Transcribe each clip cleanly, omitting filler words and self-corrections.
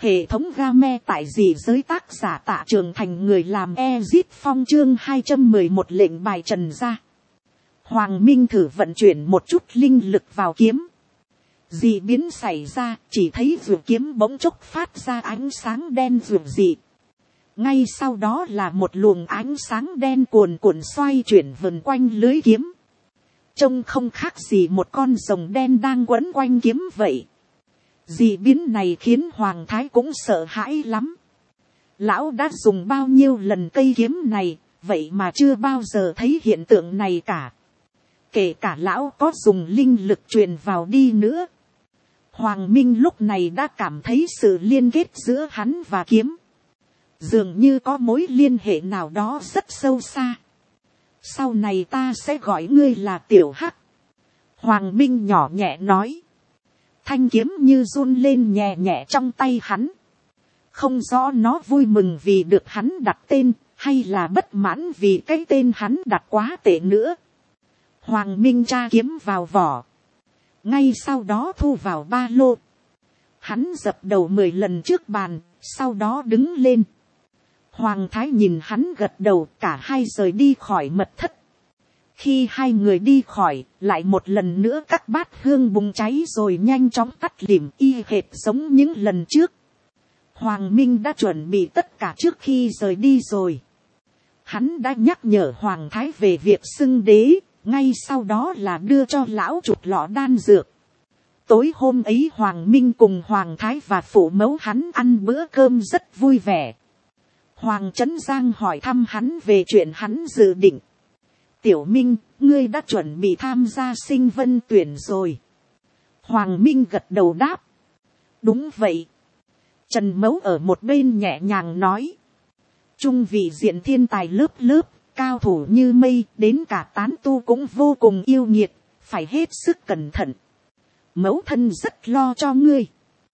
Hệ thống game tại dị giới tác giả Tạ Trường Thành, người làm Ezit Phong, chương 211 lệnh bài trần ra. Hoàng Minh thử vận chuyển một chút linh lực vào kiếm. Dị biến xảy ra, chỉ thấy vượt kiếm bỗng chốc phát ra ánh sáng đen vượt dị. Ngay sau đó là một luồng ánh sáng đen cuồn cuộn xoay chuyển vần quanh lưới kiếm. Trông không khác gì một con rồng đen đang quấn quanh kiếm vậy. Dị biến này khiến Hoàng Thái cũng sợ hãi lắm. Lão đã dùng bao nhiêu lần cây kiếm này, vậy mà chưa bao giờ thấy hiện tượng này cả. Kể cả lão có dùng linh lực truyền vào đi nữa. Hoàng Minh lúc này đã cảm thấy sự liên kết giữa hắn và kiếm. Dường như có mối liên hệ nào đó rất sâu xa. Sau này ta sẽ gọi ngươi là Tiểu Hắc. Hoàng Minh nhỏ nhẹ nói. Thanh kiếm như run lên nhẹ nhẹ trong tay hắn. Không rõ nó vui mừng vì được hắn đặt tên, hay là bất mãn vì cái tên hắn đặt quá tệ nữa. Hoàng Minh tra kiếm vào vỏ. Ngay sau đó thu vào ba lô. Hắn dập đầu 10 lần trước bàn, sau đó đứng lên. Hoàng Thái nhìn hắn gật đầu, cả hai rời đi khỏi mật thất. Khi hai người đi khỏi, lại một lần nữa các bát hương bùng cháy rồi nhanh chóng tắt lịm y hệt giống những lần trước. Hoàng Minh đã chuẩn bị tất cả trước khi rời đi rồi. Hắn đã nhắc nhở Hoàng Thái về việc xưng đế, ngay sau đó là đưa cho lão chụp lọ đan dược. Tối hôm ấy Hoàng Minh cùng Hoàng Thái và phụ mẫu hắn ăn bữa cơm rất vui vẻ. Hoàng Trấn Giang hỏi thăm hắn về chuyện hắn dự định. Tiểu Minh, ngươi đã chuẩn bị tham gia sinh vân tuyển rồi. Hoàng Minh gật đầu đáp. Đúng vậy. Trần Mấu ở một bên nhẹ nhàng nói. Trung vị diện thiên tài lớp lớp, cao thủ như mây, đến cả tán tu cũng vô cùng yêu nghiệt, phải hết sức cẩn thận. Mấu thân rất lo cho ngươi.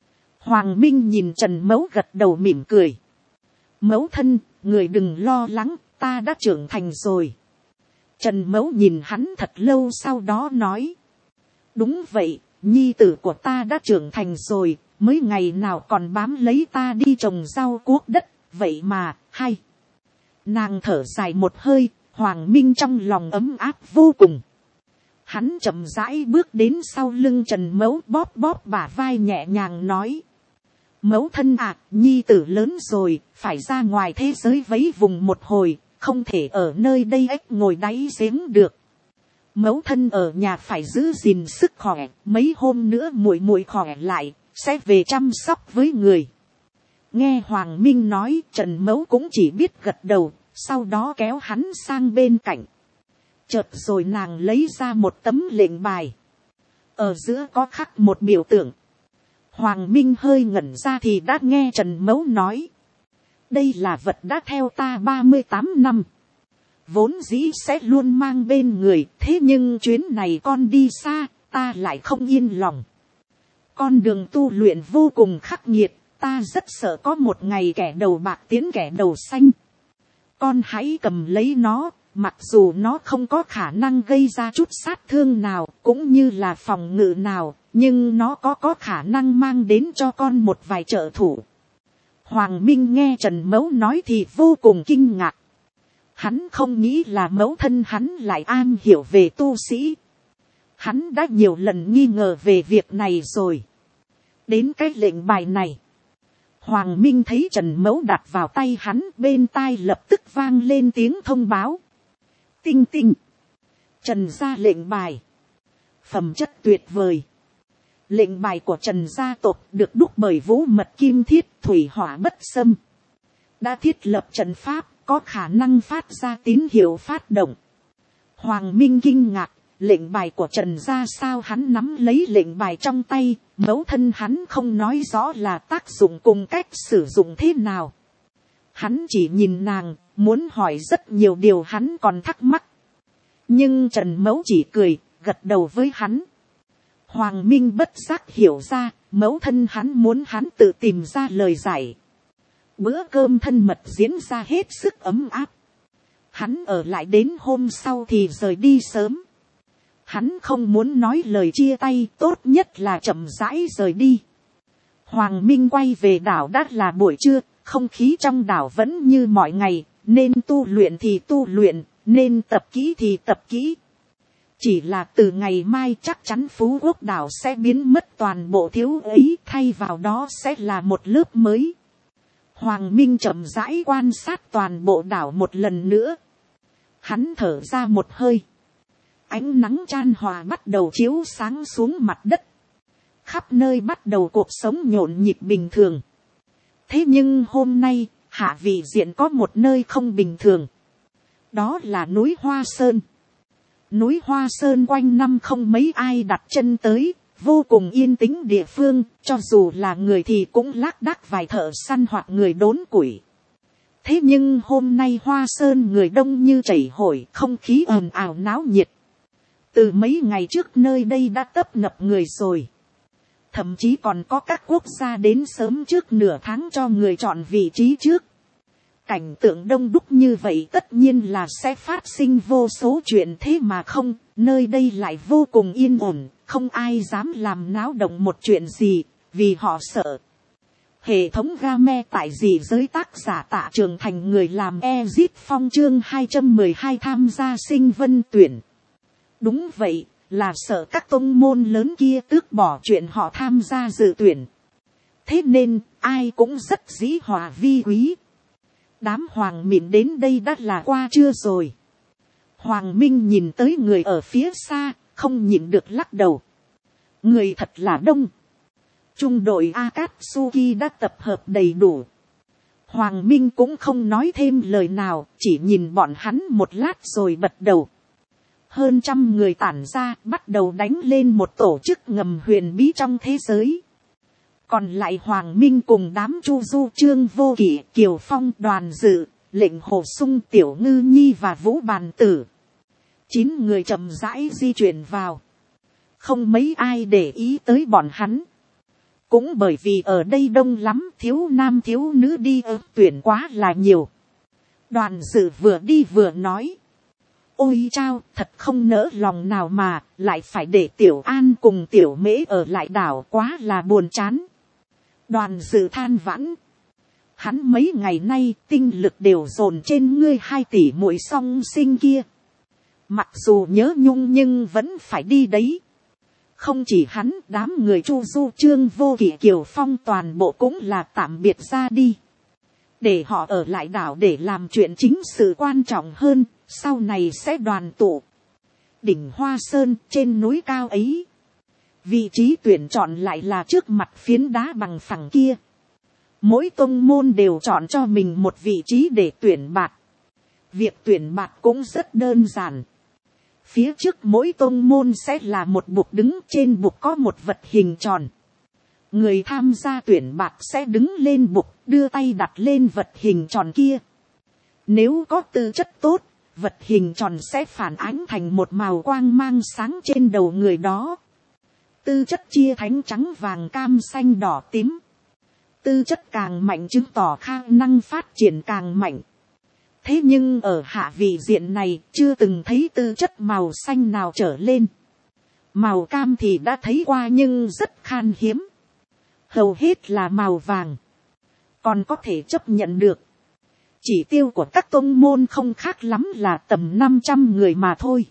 Hoàng Minh nhìn Trần Mấu gật đầu mỉm cười. Mấu thân, người đừng lo lắng, ta đã trưởng thành rồi. Trần Mấu nhìn hắn thật lâu sau đó nói. Đúng vậy, nhi tử của ta đã trưởng thành rồi, mới ngày nào còn bám lấy ta đi trồng rau cuốc đất, vậy mà, hay. Nàng thở dài một hơi, Hoàng Minh trong lòng ấm áp vô cùng. Hắn chậm rãi bước đến sau lưng Trần Mấu, bóp bóp bả vai nhẹ nhàng nói. Mấu thân à, nhi tử lớn rồi, phải ra ngoài thế giới vấy vùng một hồi, không thể ở nơi đây ếch ngồi đáy giếng được. Mấu thân ở nhà phải giữ gìn sức khỏe, mấy hôm nữa muội muội khỏe lại, sẽ về chăm sóc với người. Nghe Hoàng Minh nói, Trần Mấu cũng chỉ biết gật đầu, sau đó kéo hắn sang bên cạnh. Chợt rồi nàng lấy ra một tấm lệnh bài. Ở giữa có khắc một biểu tượng. Hoàng Minh hơi ngẩn ra thì đã nghe Trần Mấu nói. Đây là vật đã theo ta 38 năm. Vốn dĩ sẽ luôn mang bên người, thế nhưng chuyến này con đi xa, ta lại không yên lòng. Con đường tu luyện vô cùng khắc nghiệt, ta rất sợ có một ngày kẻ đầu bạc tiến kẻ đầu xanh. Con hãy cầm lấy nó, mặc dù nó không có khả năng gây ra chút sát thương nào, cũng như là phòng ngự nào, nhưng nó có khả năng mang đến cho con một vài trợ thủ. Hoàng Minh nghe Trần Mấu nói thì vô cùng kinh ngạc. Hắn không nghĩ là mẫu thân hắn lại am hiểu về tu sĩ. Hắn đã nhiều lần nghi ngờ về việc này rồi. Đến cái lệnh bài này. Hoàng Minh thấy Trần Mấu đặt vào tay hắn, bên tai lập tức vang lên tiếng thông báo. Tinh tinh. Trần gia lệnh bài. Phẩm chất tuyệt vời. Lệnh bài của Trần gia tộc được đúc bởi vũ mật kim thiết, thủy hỏa bất xâm. Đã thiết lập trận pháp, có khả năng phát ra tín hiệu phát động. Hoàng Minh kinh ngạc, lệnh bài của Trần gia sao hắn nắm lấy lệnh bài trong tay, mẫu thân hắn không nói rõ là tác dụng cùng cách sử dụng thế nào. Hắn chỉ nhìn nàng, muốn hỏi rất nhiều điều hắn còn thắc mắc. Nhưng Trần Mấu chỉ cười, gật đầu với hắn. Hoàng Minh bất giác hiểu ra, mẫu thân hắn muốn hắn tự tìm ra lời giải. Bữa cơm thân mật diễn ra hết sức ấm áp. Hắn ở lại đến hôm sau thì rời đi sớm. Hắn không muốn nói lời chia tay, tốt nhất là chậm rãi rời đi. Hoàng Minh quay về đảo đã là buổi trưa, không khí trong đảo vẫn như mọi ngày, nên tu luyện thì tu luyện, nên tập kỹ thì tập kỹ. Chỉ là từ ngày mai chắc chắn Phú Quốc đảo sẽ biến mất toàn bộ thiếu ấy, thay vào đó sẽ là một lớp mới. Hoàng Minh chậm rãi quan sát toàn bộ đảo một lần nữa. Hắn thở ra một hơi. Ánh nắng chan hòa bắt đầu chiếu sáng xuống mặt đất. Khắp nơi bắt đầu cuộc sống nhộn nhịp bình thường. Thế nhưng hôm nay, hạ vị diện có một nơi không bình thường. Đó là núi Hoa Sơn. Núi Hoa Sơn quanh năm không mấy ai đặt chân tới, vô cùng yên tĩnh địa phương, cho dù là người thì cũng lác đác vài thợ săn hoặc người đốn củi. Thế nhưng hôm nay Hoa Sơn người đông như chảy hội, không khí ồn ào náo nhiệt. Từ mấy ngày trước nơi đây đã tấp nập người rồi. Thậm chí còn có các quốc gia đến sớm trước nửa tháng cho người chọn vị trí trước. Cảnh tượng đông đúc như vậy tất nhiên là sẽ phát sinh vô số chuyện, thế mà không, nơi đây lại vô cùng yên ổn, không ai dám làm náo động một chuyện gì, vì họ sợ. Hệ thống game tại dị giới tác giả Tạ Trường Thành người làm Ezit Phong chương 212 tham gia sinh vân tuyển. Đúng vậy, là sợ các tông môn lớn kia tước bỏ chuyện họ tham gia dự tuyển. Thế nên, ai cũng rất dĩ hòa vi quý. Đám hoàng mịn đến đây đã là qua trưa rồi. Hoàng Minh nhìn tới người ở phía xa, không nhịn được lắc đầu. Người thật là đông. Trung đội Akatsuki đã tập hợp đầy đủ. Hoàng Minh cũng không nói thêm lời nào, chỉ nhìn bọn hắn một lát rồi bật đầu. Hơn 100 người tản ra, bắt đầu đánh lên một tổ chức ngầm huyền bí trong thế giới. Còn lại Hoàng Minh cùng đám Chu Du, Trương Vô Kỵ, Kiều Phong, Đoàn Dự, Lệnh Hồ Sung, Tiểu Ngư Nhi và Vũ Bàn Tử. 9 người chậm rãi di chuyển vào. Không mấy ai để ý tới bọn hắn. Cũng bởi vì ở đây đông lắm, thiếu nam thiếu nữ đi tuyển quá là nhiều. Đoàn Dự vừa đi vừa nói. Ôi chao, thật không nỡ lòng nào mà, lại phải để Tiểu An cùng Tiểu Mễ ở lại đảo, quá là buồn chán. Đoàn Dự than vãn. Hắn mấy ngày nay tinh lực đều dồn trên ngươi 2 tỷ muội song sinh kia. Mặc dù nhớ nhung nhưng vẫn phải đi đấy. Không chỉ hắn, đám người Chu Du, Trương Vô Kỵ, Kiều Phong toàn bộ cũng là tạm biệt ra đi. Để họ ở lại đảo để làm chuyện chính sự quan trọng hơn, sau này sẽ đoàn tụ. Đỉnh Hoa Sơn trên núi cao ấy. Vị trí tuyển chọn lại là trước mặt phiến đá bằng phẳng kia. Mỗi tông môn đều chọn cho mình một vị trí để tuyển bạt. Việc tuyển bạt cũng rất đơn giản. Phía trước mỗi tông môn sẽ là một bục đứng, trên bục có một vật hình tròn. Người tham gia tuyển bạt sẽ đứng lên bục, đưa tay đặt lên vật hình tròn kia. Nếu có tư chất tốt, vật hình tròn sẽ phản ánh thành một màu quang mang sáng trên đầu người đó. Tư chất chia thánh trắng vàng cam xanh đỏ tím. Tư chất càng mạnh chứng tỏ khả năng phát triển càng mạnh. Thế nhưng ở hạ vị diện này chưa từng thấy tư chất màu xanh nào trở lên. Màu cam thì đã thấy qua nhưng rất khan hiếm. Hầu hết là màu vàng. Còn có thể chấp nhận được. Chỉ tiêu của các tông môn không khác lắm là tầm 500 người mà thôi.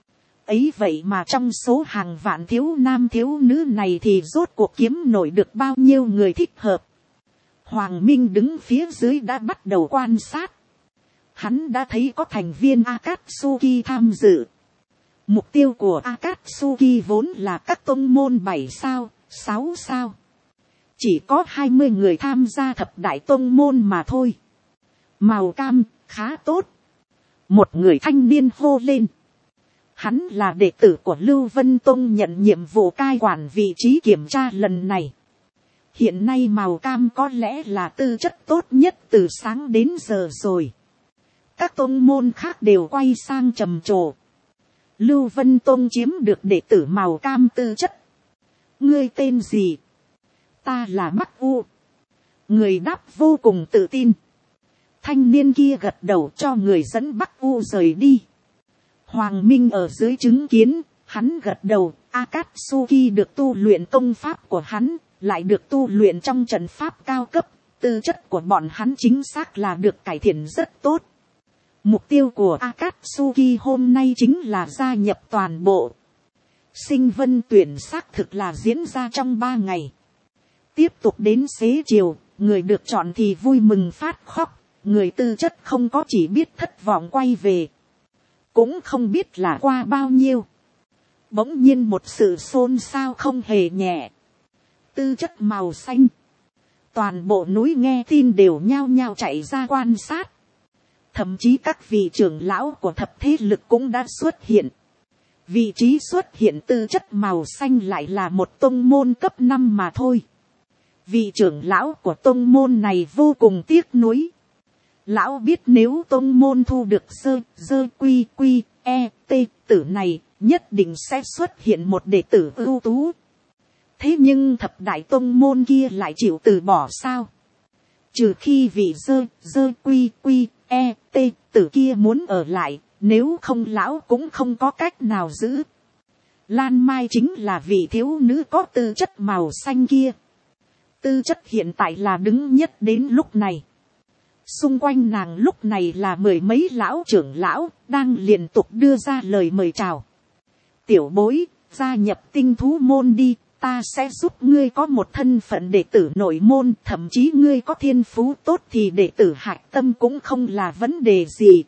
Ấy vậy mà trong số hàng vạn thiếu nam thiếu nữ này thì rốt cuộc kiếm nổi được bao nhiêu người thích hợp. Hoàng Minh đứng phía dưới đã bắt đầu quan sát. Hắn đã thấy có thành viên Akatsuki tham dự. Mục tiêu của Akatsuki vốn là các tông môn 7 sao, 6 sao. Chỉ có 20 người tham gia thập đại tông môn mà thôi. Màu cam, khá tốt. Một người thanh niên hô lên. Hắn là đệ tử của Lưu Vân Tông nhận nhiệm vụ cai quản vị trí kiểm tra lần này. Hiện nay màu cam có lẽ là tư chất tốt nhất từ sáng đến giờ rồi. Các tông môn khác đều quay sang trầm trồ. Lưu Vân Tông chiếm được đệ tử màu cam tư chất. Ngươi tên gì? Ta là Bắc U. Người đáp vô cùng tự tin. Thanh niên kia gật đầu cho người dẫn Bắc U rời đi. Hoàng Minh ở dưới chứng kiến, hắn gật đầu, Akatsuki được tu luyện công pháp của hắn, lại được tu luyện trong trận pháp cao cấp, tư chất của bọn hắn chính xác là được cải thiện rất tốt. Mục tiêu của Akatsuki hôm nay chính là gia nhập toàn bộ. Sinh vân tuyển xác thực là diễn ra trong 3 ngày. Tiếp tục đến xế chiều, người được chọn thì vui mừng phát khóc, người tư chất không có chỉ biết thất vọng quay về. Cũng không biết là qua bao nhiêu. Bỗng nhiên một sự xôn xao không hề nhẹ. Tư chất màu xanh. Toàn bộ núi nghe tin đều nhao nhao chạy ra quan sát. Thậm chí các vị trưởng lão của thập thế lực cũng đã xuất hiện. Vị trí xuất hiện tư chất màu xanh lại là một tông môn cấp 5 mà thôi. Vị trưởng lão của tông môn này vô cùng tiếc nuối. Lão biết nếu tông môn thu được dơ quy t tử này, nhất định sẽ xuất hiện một đệ tử ưu tú. Thế nhưng thập đại tông môn kia lại chịu từ bỏ sao? Trừ khi vị dơ quy t tử kia muốn ở lại, nếu không lão cũng không có cách nào giữ. Lan Mai chính là vị thiếu nữ có tư chất màu xanh kia. Tư chất hiện tại là đứng nhất đến lúc này. Xung quanh nàng lúc này là 10 mấy lão trưởng lão, đang liên tục đưa ra lời mời chào. Tiểu bối, gia nhập tinh thú môn đi, ta sẽ giúp ngươi có một thân phận đệ tử nội môn, thậm chí ngươi có thiên phú tốt thì đệ tử hạch tâm cũng không là vấn đề gì.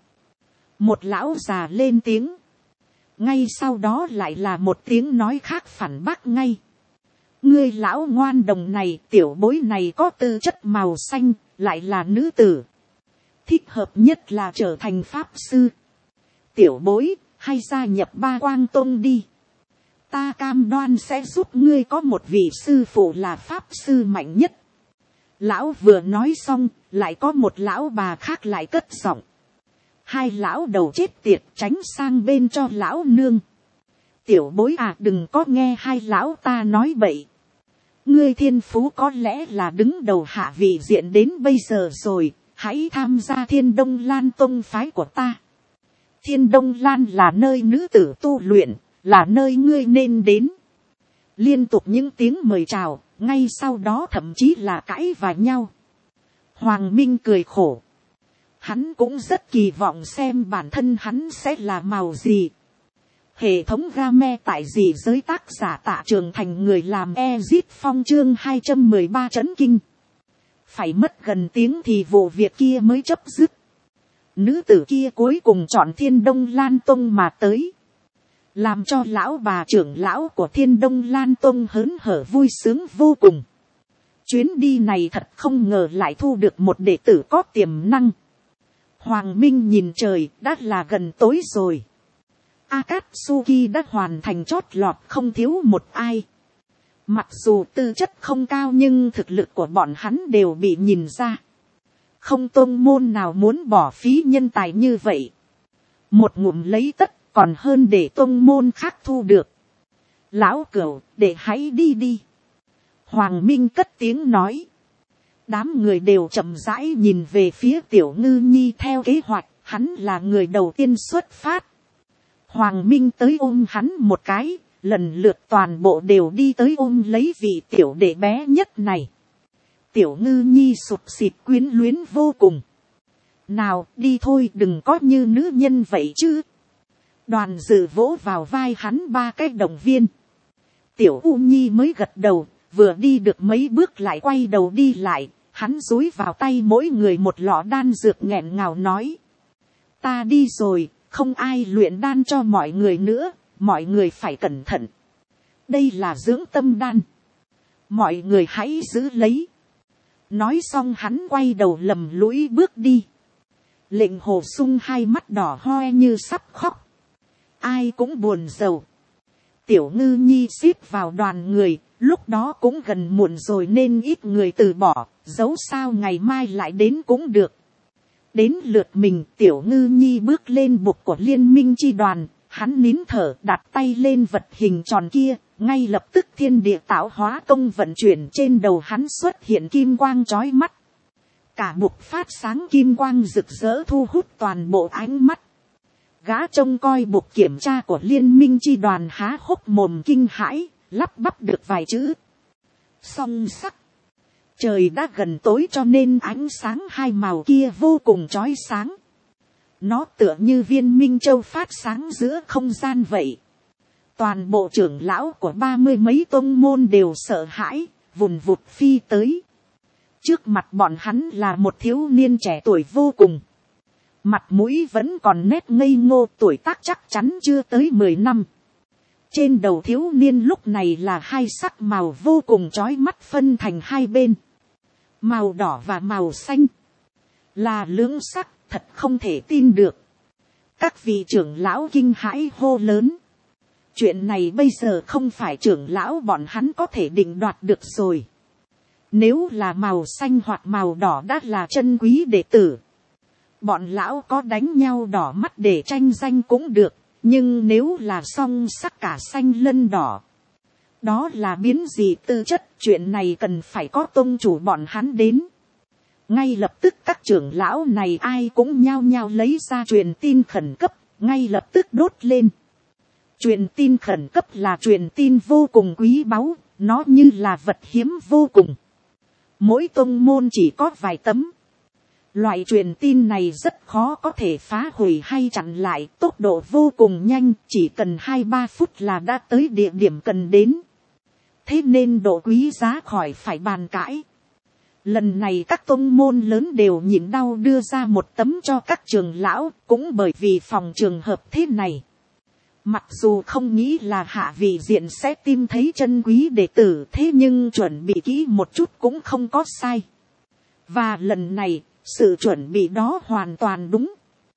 Một lão già lên tiếng. Ngay sau đó lại là một tiếng nói khác phản bác ngay. Ngươi lão ngoan đồng này, tiểu bối này có tư chất màu xanh, lại là nữ tử. Thích hợp nhất là trở thành pháp sư. Tiểu bối, hay gia nhập Ba Quang Tông đi. Ta cam đoan sẽ giúp ngươi có một vị sư phụ là pháp sư mạnh nhất. Lão vừa nói xong, lại có một lão bà khác lại cất giọng. Hai lão đầu chết tiệt, tránh sang bên cho lão nương. Tiểu bối à, đừng có nghe hai lão ta nói bậy. Ngươi thiên phú có lẽ là đứng đầu hạ vị diện đến bây giờ rồi, hãy tham gia Thiên Đông Lan tông phái của ta. Thiên Đông Lan là nơi nữ tử tu luyện, là nơi ngươi nên đến. Liên tục những tiếng mời chào, ngay sau đó thậm chí là cãi và nhau. Hoàng Minh cười khổ. Hắn cũng rất kỳ vọng xem bản thân hắn sẽ là màu gì. Hệ thống game tại gì giới tác giả Tạ Trường Thành người làm Ezit Phong chương 213 chấn kinh. Phải mất gần tiếng thì vụ việc kia mới chấm dứt. Nữ tử kia cuối cùng chọn Thiên Đông Lan Tông mà tới. Làm cho lão bà trưởng lão của Thiên Đông Lan Tông hớn hở vui sướng vô cùng. Chuyến đi này thật không ngờ lại thu được một đệ tử có tiềm năng. Hoàng Minh nhìn trời, đã là gần tối rồi. Akatsuki đã hoàn thành chót lọt không thiếu một ai. Mặc dù tư chất không cao nhưng thực lực của bọn hắn đều bị nhìn ra. Không tông môn nào muốn bỏ phí nhân tài như vậy. Một ngụm lấy tất còn hơn để tông môn khác thu được. Lão cửu, để hãy đi đi. Hoàng Minh cất tiếng nói. Đám người đều chậm rãi nhìn về phía Tiểu Ngư Nhi theo kế hoạch, hắn là người đầu tiên xuất phát. Hoàng Minh tới ôm hắn một cái, lần lượt toàn bộ đều đi tới ôm lấy vị tiểu đệ bé nhất này. Tiểu Ngư Nhi sụp xịt quyến luyến vô cùng. Nào đi thôi, đừng có như nữ nhân vậy chứ. Đoàn dự vỗ vào vai hắn 3 cái động viên. Tiểu U Nhi mới gật đầu, vừa đi được mấy bước lại quay đầu đi lại. Hắn dúi vào tay mỗi người một lọ đan dược nghẹn ngào nói. Ta đi rồi, không ai luyện đan cho mọi người nữa, mọi người phải cẩn thận. Đây là dưỡng tâm đan. Mọi người hãy giữ lấy. Nói xong hắn quay đầu lầm lũi bước đi. Lệnh Hồ Sung hai mắt đỏ hoe như sắp khóc. Ai cũng buồn rầu. Tiểu Ngư Nhi xếp vào đoàn người. Lúc đó cũng gần muộn rồi nên ít người từ bỏ, dẫu sao ngày mai lại đến cũng được. Đến lượt mình, Tiểu Ngư Nhi bước lên bục của liên minh chi đoàn, hắn nín thở đặt tay lên vật hình tròn kia, ngay lập tức thiên địa tạo hóa công vận chuyển trên đầu hắn xuất hiện kim quang chói mắt. Cả bục phát sáng kim quang rực rỡ thu hút toàn bộ ánh mắt. Gã trông coi bục kiểm tra của liên minh chi đoàn há hốc mồm kinh hãi. Lắp bắp được vài chữ. song sắc. Trời đã gần tối cho nên ánh sáng hai màu kia vô cùng chói sáng. Nó tựa như viên minh châu phát sáng giữa không gian vậy. Toàn bộ trưởng lão của 30 mấy tông môn đều sợ hãi, vùn vụt phi tới. Trước mặt bọn hắn là một thiếu niên trẻ tuổi vô cùng. Mặt mũi vẫn còn nét ngây ngô, tuổi tác chắc chắn chưa tới 10 năm. Trên đầu thiếu niên lúc này là hai sắc màu vô cùng chói mắt phân thành hai bên. Màu đỏ và màu xanh. Là lưỡng sắc, thật không thể tin được. Các vị trưởng lão kinh hãi hô lớn. Chuyện này bây giờ không phải trưởng lão bọn hắn có thể định đoạt được rồi. Nếu là màu xanh hoặc màu đỏ đã là chân quý đệ tử. Bọn lão có đánh nhau đỏ mắt để tranh danh cũng được. Nhưng nếu là song sắc cả xanh lân đỏ. Đó là biến dị tư chất. Chuyện này cần phải có tông chủ bọn hắn đến. Ngay lập tức các trưởng lão này ai cũng nhao nhao lấy ra truyền tin khẩn cấp. Ngay lập tức đốt lên. Truyền tin khẩn cấp là truyền tin vô cùng quý báu. Nó như là vật hiếm vô cùng. Mỗi tông môn chỉ có vài tấm. Loại truyền tin này rất khó có thể phá hủy hay chặn lại, tốc độ vô cùng nhanh, chỉ cần 2-3 phút là đã tới địa điểm cần đến. Thế nên độ quý giá khỏi phải bàn cãi. Lần này các tông môn lớn đều nhịn đau đưa ra một tấm cho các trưởng lão, cũng bởi vì phòng trường hợp thế này. Mặc dù không nghĩ là Hạ Vị Diện sẽ tìm thấy chân quý đệ tử, thế nhưng chuẩn bị kỹ một chút cũng không có sai. Và lần này, sự chuẩn bị đó hoàn toàn đúng.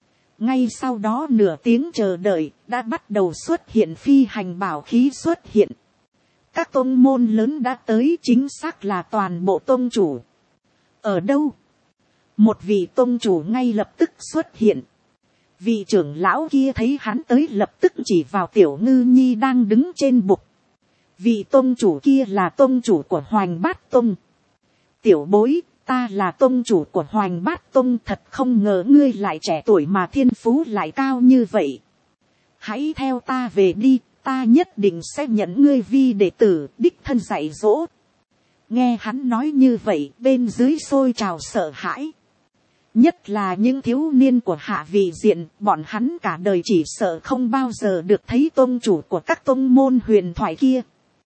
Ngay sau đó nửa tiếng chờ đợi, đã bắt đầu xuất hiện phi hành bảo khí xuất hiện. Các tôn môn lớn đã tới, chính xác là toàn bộ tôn chủ. Ở đâu? Một vị tôn chủ ngay lập tức xuất hiện. Vị trưởng lão kia thấy hắn tới lập tức chỉ vào Tiểu Ngư Nhi đang đứng trên bục. Vị tôn chủ kia là tôn chủ của Hoành Bát Tông. Tiểu bối, ta là tôn chủ của Hoành Bát Tông, thật không ngờ ngươi lại trẻ tuổi mà thiên phú lại cao như vậy. Hãy theo ta về đi, ta nhất định sẽ nhận ngươi vi đệ tử, đích thân dạy dỗ. Nghe hắn nói như vậy, bên dưới sôi trào sợ hãi. Nhất là những thiếu niên của Hạ Vị Diện, bọn hắn cả đời chỉ sợ không bao giờ được thấy tôn chủ của các tôn môn huyền thoại kia.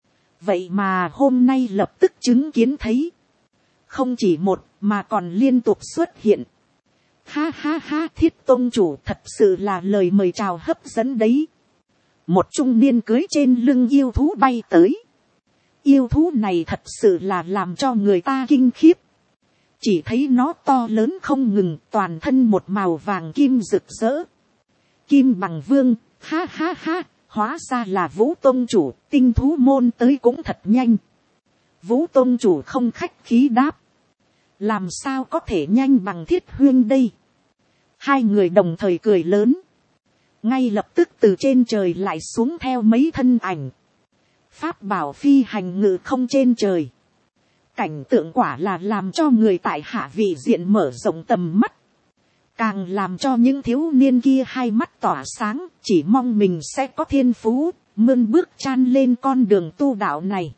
Vậy mà hôm nay lập tức chứng kiến thấy. Không chỉ một mà còn liên tục xuất hiện. Ha ha ha, Thiết tôn chủ thật sự là lời mời chào hấp dẫn đấy. Một trung niên cưới trên lưng yêu thú bay tới. Yêu thú này thật sự là làm cho người ta kinh khiếp. Chỉ thấy nó to lớn không ngừng, toàn thân một màu vàng kim rực rỡ. Kim bằng vương, ha ha ha, hóa ra là Vũ tôn chủ, tinh thú môn tới cũng thật nhanh. Vũ tôn chủ không khách khí đáp. Làm sao có thể nhanh bằng Thiết huyên đây? Hai người đồng thời cười lớn. Ngay lập tức từ trên trời lại xuống theo mấy thân ảnh. Pháp bảo phi hành ngự không trên trời. Cảnh tượng quả là làm cho người tại Hạ Vị Diện mở rộng tầm mắt. Càng làm cho những thiếu niên kia hai mắt tỏa sáng, chỉ mong mình sẽ có thiên phú, mươn bước chan lên con đường tu đạo này.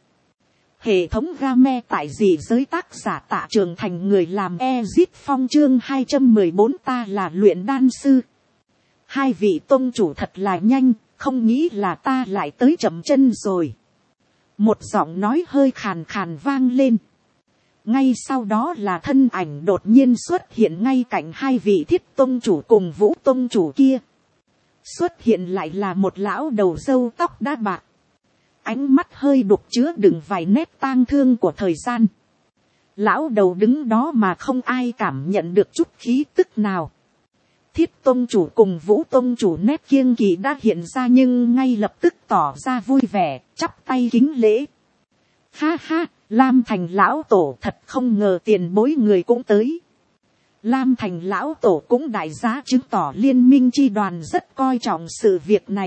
Hệ thống game tại dị giới, tác giả Tạ Trường Thành, người làm Ezit Phong, chương 214, ta là luyện đan sư. Hai vị tôn chủ thật là nhanh, không nghĩ là ta lại tới chậm chân rồi. Một giọng nói hơi khàn khàn vang lên. Ngay sau đó là thân ảnh đột nhiên xuất hiện ngay cạnh hai vị Thiết tôn chủ cùng Vũ tôn chủ kia. Xuất hiện lại là một lão đầu râu tóc đã bạc. Ánh mắt hơi đục chứa đựng vài nét tang thương của thời gian. Lão đầu đứng đó mà không ai cảm nhận được chút khí tức nào. Thiết tôn chủ cùng Vũ tôn chủ nét kiêng kỵ đã hiện ra, nhưng ngay lập tức tỏ ra vui vẻ, chắp tay kính lễ. Ha ha, Lam Thành lão tổ, thật không ngờ tiền bối người cũng tới. Lam Thành lão tổ cũng đại giá chứng tỏ liên minh chi đoàn rất coi trọng sự việc này.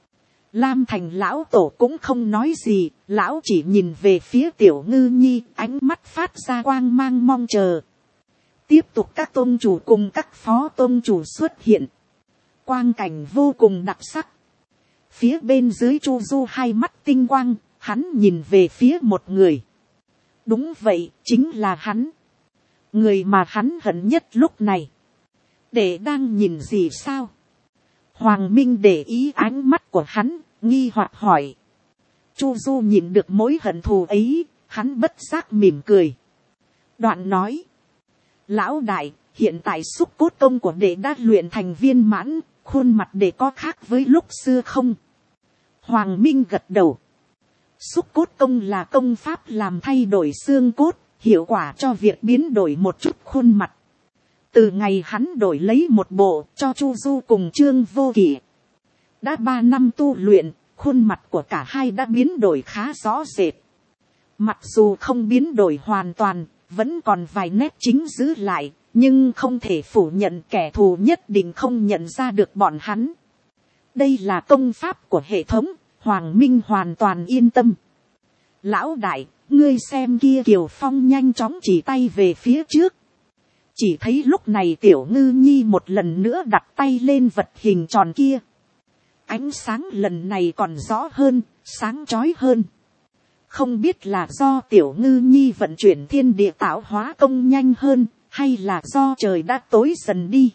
Lam Thành lão tổ cũng không nói gì, lão chỉ nhìn về phía Tiểu Ngư Nhi, ánh mắt phát ra quang mang mong chờ. Tiếp tục các tôn chủ cùng các phó tôn chủ xuất hiện. Quang cảnh vô cùng đặc sắc. Phía bên dưới Chu Du hai mắt tinh quang, hắn nhìn về phía một người. Đúng vậy, chính là hắn. Người mà hắn hận nhất lúc này. Để đang nhìn gì sao? Hoàng Minh để ý ánh mắt của hắn, nghi hoặc hỏi. Chu Du nhìn được mối hận thù ấy, hắn bất giác mỉm cười. Đoạn nói. Lão đại, hiện tại xúc cốt công của đệ đã luyện thành viên mãn, khuôn mặt đệ có khác với lúc xưa không? Hoàng Minh gật đầu. Xúc cốt công là công pháp làm thay đổi xương cốt, hiệu quả cho việc biến đổi một chút khuôn mặt. Từ ngày hắn đổi lấy một bộ cho Chu Du cùng Trương Vô Kỵ. Đã 3 năm tu luyện, khuôn mặt của cả hai đã biến đổi khá rõ rệt. Mặc dù không biến đổi hoàn toàn, vẫn còn vài nét chính giữ lại, nhưng không thể phủ nhận kẻ thù nhất định không nhận ra được bọn hắn. Đây là công pháp của hệ thống, Hoàng Minh hoàn toàn yên tâm. Lão đại, ngươi xem kia Kiều Phong nhanh chóng chỉ tay về phía trước. Chỉ thấy lúc này Tiểu Ngư Nhi một lần nữa đặt tay lên vật hình tròn kia. Ánh sáng lần này còn rõ hơn, sáng chói hơn. Không biết là do Tiểu Ngư Nhi vận chuyển thiên địa tạo hóa công nhanh hơn, hay là do trời đã tối dần đi.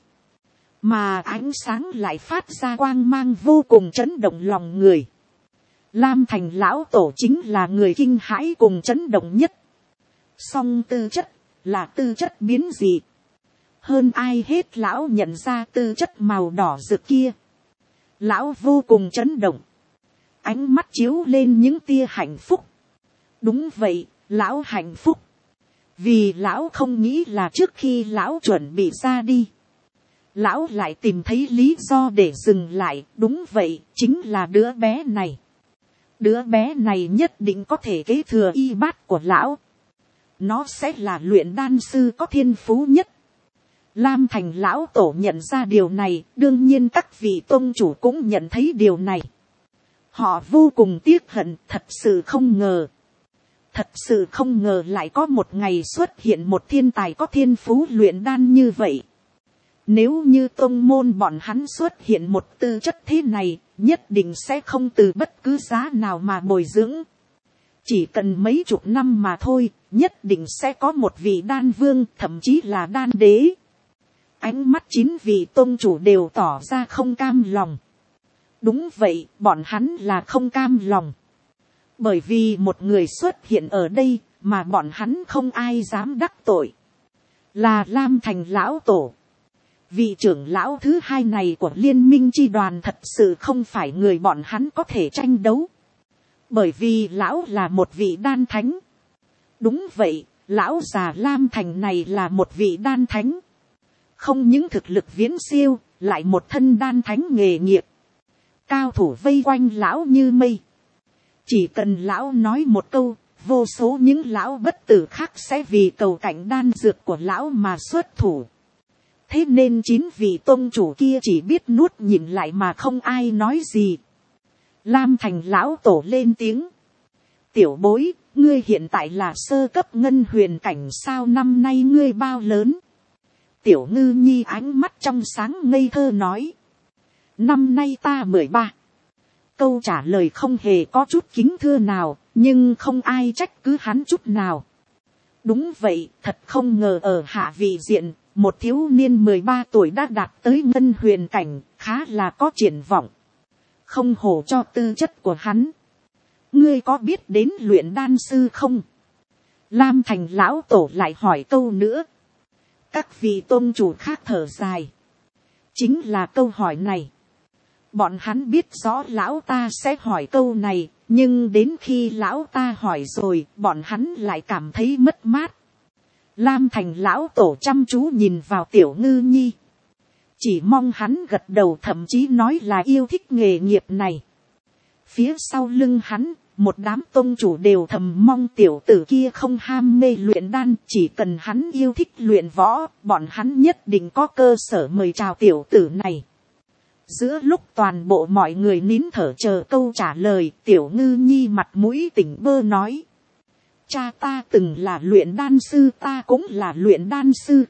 Mà ánh sáng lại phát ra quang mang vô cùng chấn động lòng người. Lam Thành lão tổ chính là người kinh hãi cùng chấn động nhất. Song tư chất là tư chất biến dị. Hơn ai hết lão nhận ra tư chất màu đỏ rực kia. Lão vô cùng chấn động. Ánh mắt chiếu lên những tia hạnh phúc. Đúng vậy, lão hạnh phúc. Vì lão không nghĩ là trước khi lão chuẩn bị ra đi. Lão lại tìm thấy lý do để dừng lại. Đúng vậy, chính là đứa bé này. Đứa bé này nhất định có thể kế thừa y bát của lão. Nó sẽ là luyện đan sư có thiên phú nhất. Lam Thành lão tổ nhận ra điều này, đương nhiên các vị tôn chủ cũng nhận thấy điều này. Họ vô cùng tiếc hận, thật sự không ngờ. Thật sự không ngờ lại có một ngày xuất hiện một thiên tài có thiên phú luyện đan như vậy. Nếu như tôn môn bọn hắn xuất hiện một tư chất thế này, nhất định sẽ không từ bất cứ giá nào mà bồi dưỡng. Chỉ cần mấy chục năm mà thôi, nhất định sẽ có một vị đan vương, thậm chí là đan đế. Ánh mắt 9 vị tôn chủ đều tỏ ra không cam lòng. Đúng vậy, bọn hắn là không cam lòng. Bởi vì một người xuất hiện ở đây, mà bọn hắn không ai dám đắc tội. Là Lam Thành lão tổ. Vị trưởng lão thứ hai này của liên minh chi đoàn thật sự không phải người bọn hắn có thể tranh đấu. Bởi vì lão là một vị đan thánh. Đúng vậy, lão già Lam Thành này là một vị đan thánh. Không những thực lực viễn siêu, lại một thân đan thánh nghề nghiệp. Cao thủ vây quanh lão như mây. Chỉ cần lão nói một câu, vô số những lão bất tử khác sẽ vì cầu cảnh đan dược của lão mà xuất thủ. Thế nên 9 vị tôn chủ kia chỉ biết nuốt nhìn lại mà không ai nói gì. Lam Thành lão tổ lên tiếng. Tiểu bối, ngươi hiện tại là sơ cấp ngân huyền cảnh sao, năm nay ngươi bao lớn? Tiểu Ngư Nhi ánh mắt trong sáng ngây thơ nói. Năm nay ta 13. Câu trả lời không hề có chút kính thưa nào, nhưng không ai trách cứ hắn chút nào. Đúng vậy, thật không ngờ ở hạ vị diện, một thiếu niên 13 tuổi đã đạt tới ngân huyền cảnh, khá là có triển vọng. Không hổ cho tư chất của hắn. Ngươi có biết đến luyện đan sư không? Lam Thành lão tổ lại hỏi câu nữa. Các vị tôn chủ khác thở dài. Chính là câu hỏi này. Bọn hắn biết rõ lão ta sẽ hỏi câu này, nhưng đến khi lão ta hỏi rồi, bọn hắn lại cảm thấy mất mát. Lam Thành lão tổ chăm chú nhìn vào Tiểu Ngư Nhi. Chỉ mong hắn gật đầu, thậm chí nói là yêu thích nghề nghiệp này. Phía sau lưng hắn, một đám tôn chủ đều thầm mong tiểu tử kia không ham mê luyện đan. Chỉ cần hắn yêu thích luyện võ, bọn hắn nhất định có cơ sở mời chào tiểu tử này. Giữa lúc toàn bộ mọi người nín thở chờ câu trả lời, Tiểu Ngư Nhi mặt mũi tỉnh bơ nói. Cha ta từng là luyện đan sư, ta cũng là luyện đan sư.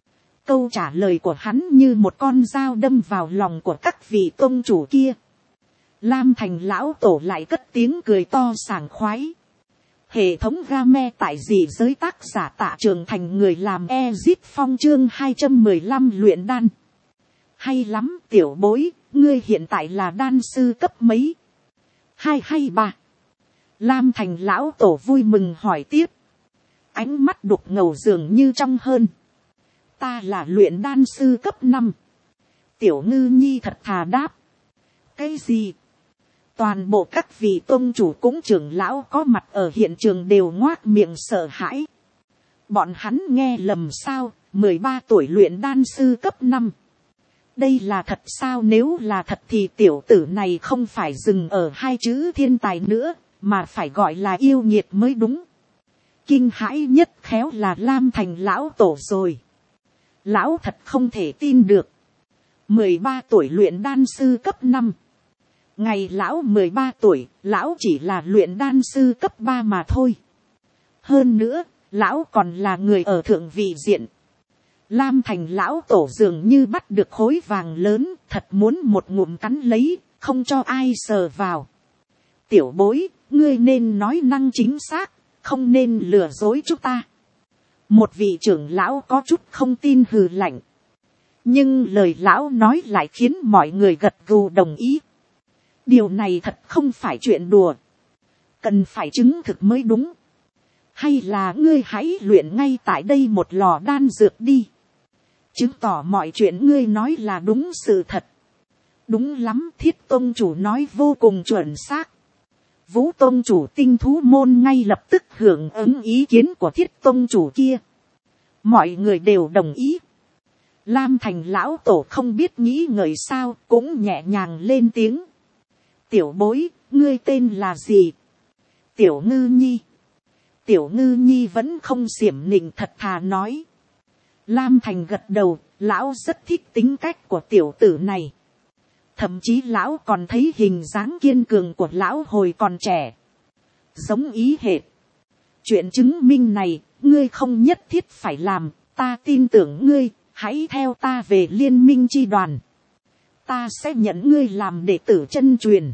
Câu trả lời của hắn như một con dao đâm vào lòng của các vị tôn chủ kia. Lam Thành lão tổ lại cất tiếng cười to sảng khoái. Hệ thống game tại dị giới, tác giả Tạ Trường Thành, người làm Ezit Phong, chương 215 luyện đan. Hay lắm tiểu bối, ngươi hiện tại là đan sư cấp mấy? 2 hay 3? Lam Thành lão tổ vui mừng hỏi tiếp. Ánh mắt đục ngầu dường như trong hơn. Ta là luyện đan sư cấp 5. Tiểu ngư nhi thật thà đáp. Cái gì? Toàn bộ các vị tôn chủ cũng trưởng lão có mặt ở hiện trường đều ngoác miệng sợ hãi. Bọn hắn nghe lầm sao? 13 tuổi luyện đan sư cấp 5. Đây là thật sao? Nếu là thật thì tiểu tử này không phải dừng ở 2 chữ thiên tài nữa, mà phải gọi là yêu nghiệt mới đúng. Kinh hãi nhất khéo là Lam Thành lão tổ rồi. Lão thật không thể tin được. 13 tuổi luyện đan sư cấp 5. Ngày lão 13 tuổi, lão chỉ là luyện đan sư cấp 3 mà thôi. Hơn nữa, lão còn là người ở thượng vị diện. Lam Thành lão tổ dường như bắt được khối vàng lớn, thật muốn một ngụm cắn lấy, không cho ai sờ vào. Tiểu bối, ngươi nên nói năng chính xác, không nên lừa dối chúng ta. Một vị trưởng lão có chút không tin hừ lạnh. Nhưng lời lão nói lại khiến mọi người gật gù đồng ý. Điều này thật không phải chuyện đùa. Cần phải chứng thực mới đúng. Hay là ngươi hãy luyện ngay tại đây một lò đan dược đi. Chứng tỏ mọi chuyện ngươi nói là đúng sự thật. Đúng lắm, Thiết Tông chủ nói vô cùng chuẩn xác. Vũ Tông chủ tinh thú môn ngay lập tức hưởng ứng ý kiến của Thiết Tông chủ kia. Mọi người đều đồng ý. Lam Thành lão tổ không biết nghĩ ngợi sao, cũng nhẹ nhàng lên tiếng. Tiểu bối, ngươi tên là gì? Tiểu ngư nhi. Tiểu ngư nhi vẫn không xiểm nịnh, thật thà nói. Lam Thành gật đầu, lão rất thích tính cách của tiểu tử này. Thậm chí lão còn thấy hình dáng kiên cường của lão hồi còn trẻ. Giống ý hệt. Chuyện chứng minh này, ngươi không nhất thiết phải làm, ta tin tưởng ngươi, hãy theo ta về liên minh chi đoàn. Ta sẽ nhận ngươi làm đệ tử chân truyền.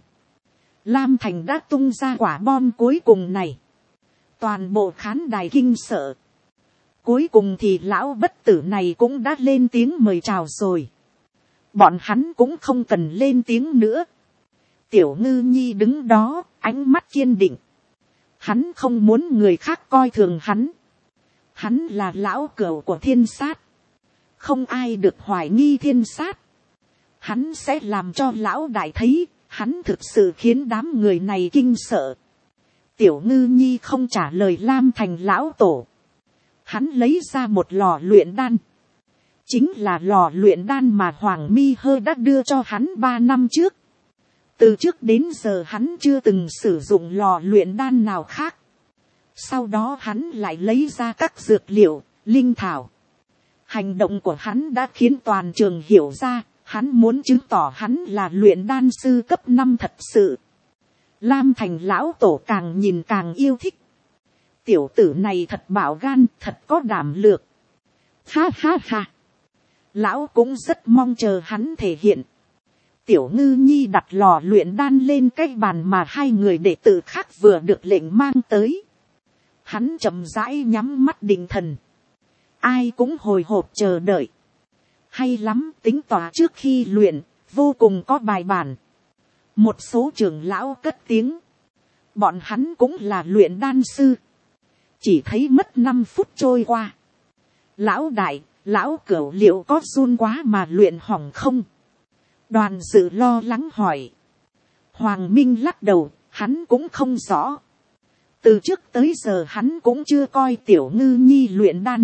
Lam Thành đã tung ra quả bom cuối cùng này. Toàn bộ khán đài kinh sợ. Cuối cùng thì lão bất tử này cũng đã lên tiếng mời chào rồi. Bọn hắn cũng không cần lên tiếng nữa. Tiểu ngư nhi đứng đó, ánh mắt kiên định. Hắn không muốn người khác coi thường hắn. Hắn là lão cửu của thiên sát. Không ai được hoài nghi thiên sát. Hắn sẽ làm cho lão đại thấy, hắn thực sự khiến đám người này kinh sợ. Tiểu ngư nhi không trả lời Lam Thành lão tổ. Hắn lấy ra một lò luyện đan. Chính là lò luyện đan mà Hoàng Mi Hơ đã đưa cho hắn 3 năm trước. Từ trước đến giờ hắn chưa từng sử dụng lò luyện đan nào khác. Sau đó hắn lại lấy ra các dược liệu, linh thảo. Hành động của hắn đã khiến toàn trường hiểu ra, hắn muốn chứng tỏ hắn là luyện đan sư cấp 5 thật sự. Lam Thành lão tổ càng nhìn càng yêu thích. Tiểu tử này thật bảo gan, thật có đảm lược. Ha ha ha. Lão cũng rất mong chờ hắn thể hiện. Tiểu ngư nhi đặt lò luyện đan lên cái bàn mà 2 người đệ tử khác vừa được lệnh mang tới. Hắn chậm rãi nhắm mắt định thần. Ai cũng hồi hộp chờ đợi. Hay lắm, tính tỏa trước khi luyện, vô cùng có bài bản. Một số trưởng lão cất tiếng. Bọn hắn cũng là luyện đan sư. Chỉ thấy mất 5 phút trôi qua. Lão đại, lão cửu liệu có run quá mà luyện hỏng không? Đoàn dự lo lắng hỏi. Hoàng Minh lắc đầu, hắn cũng không rõ. Từ trước tới giờ hắn cũng chưa coi tiểu ngư nhi luyện đan.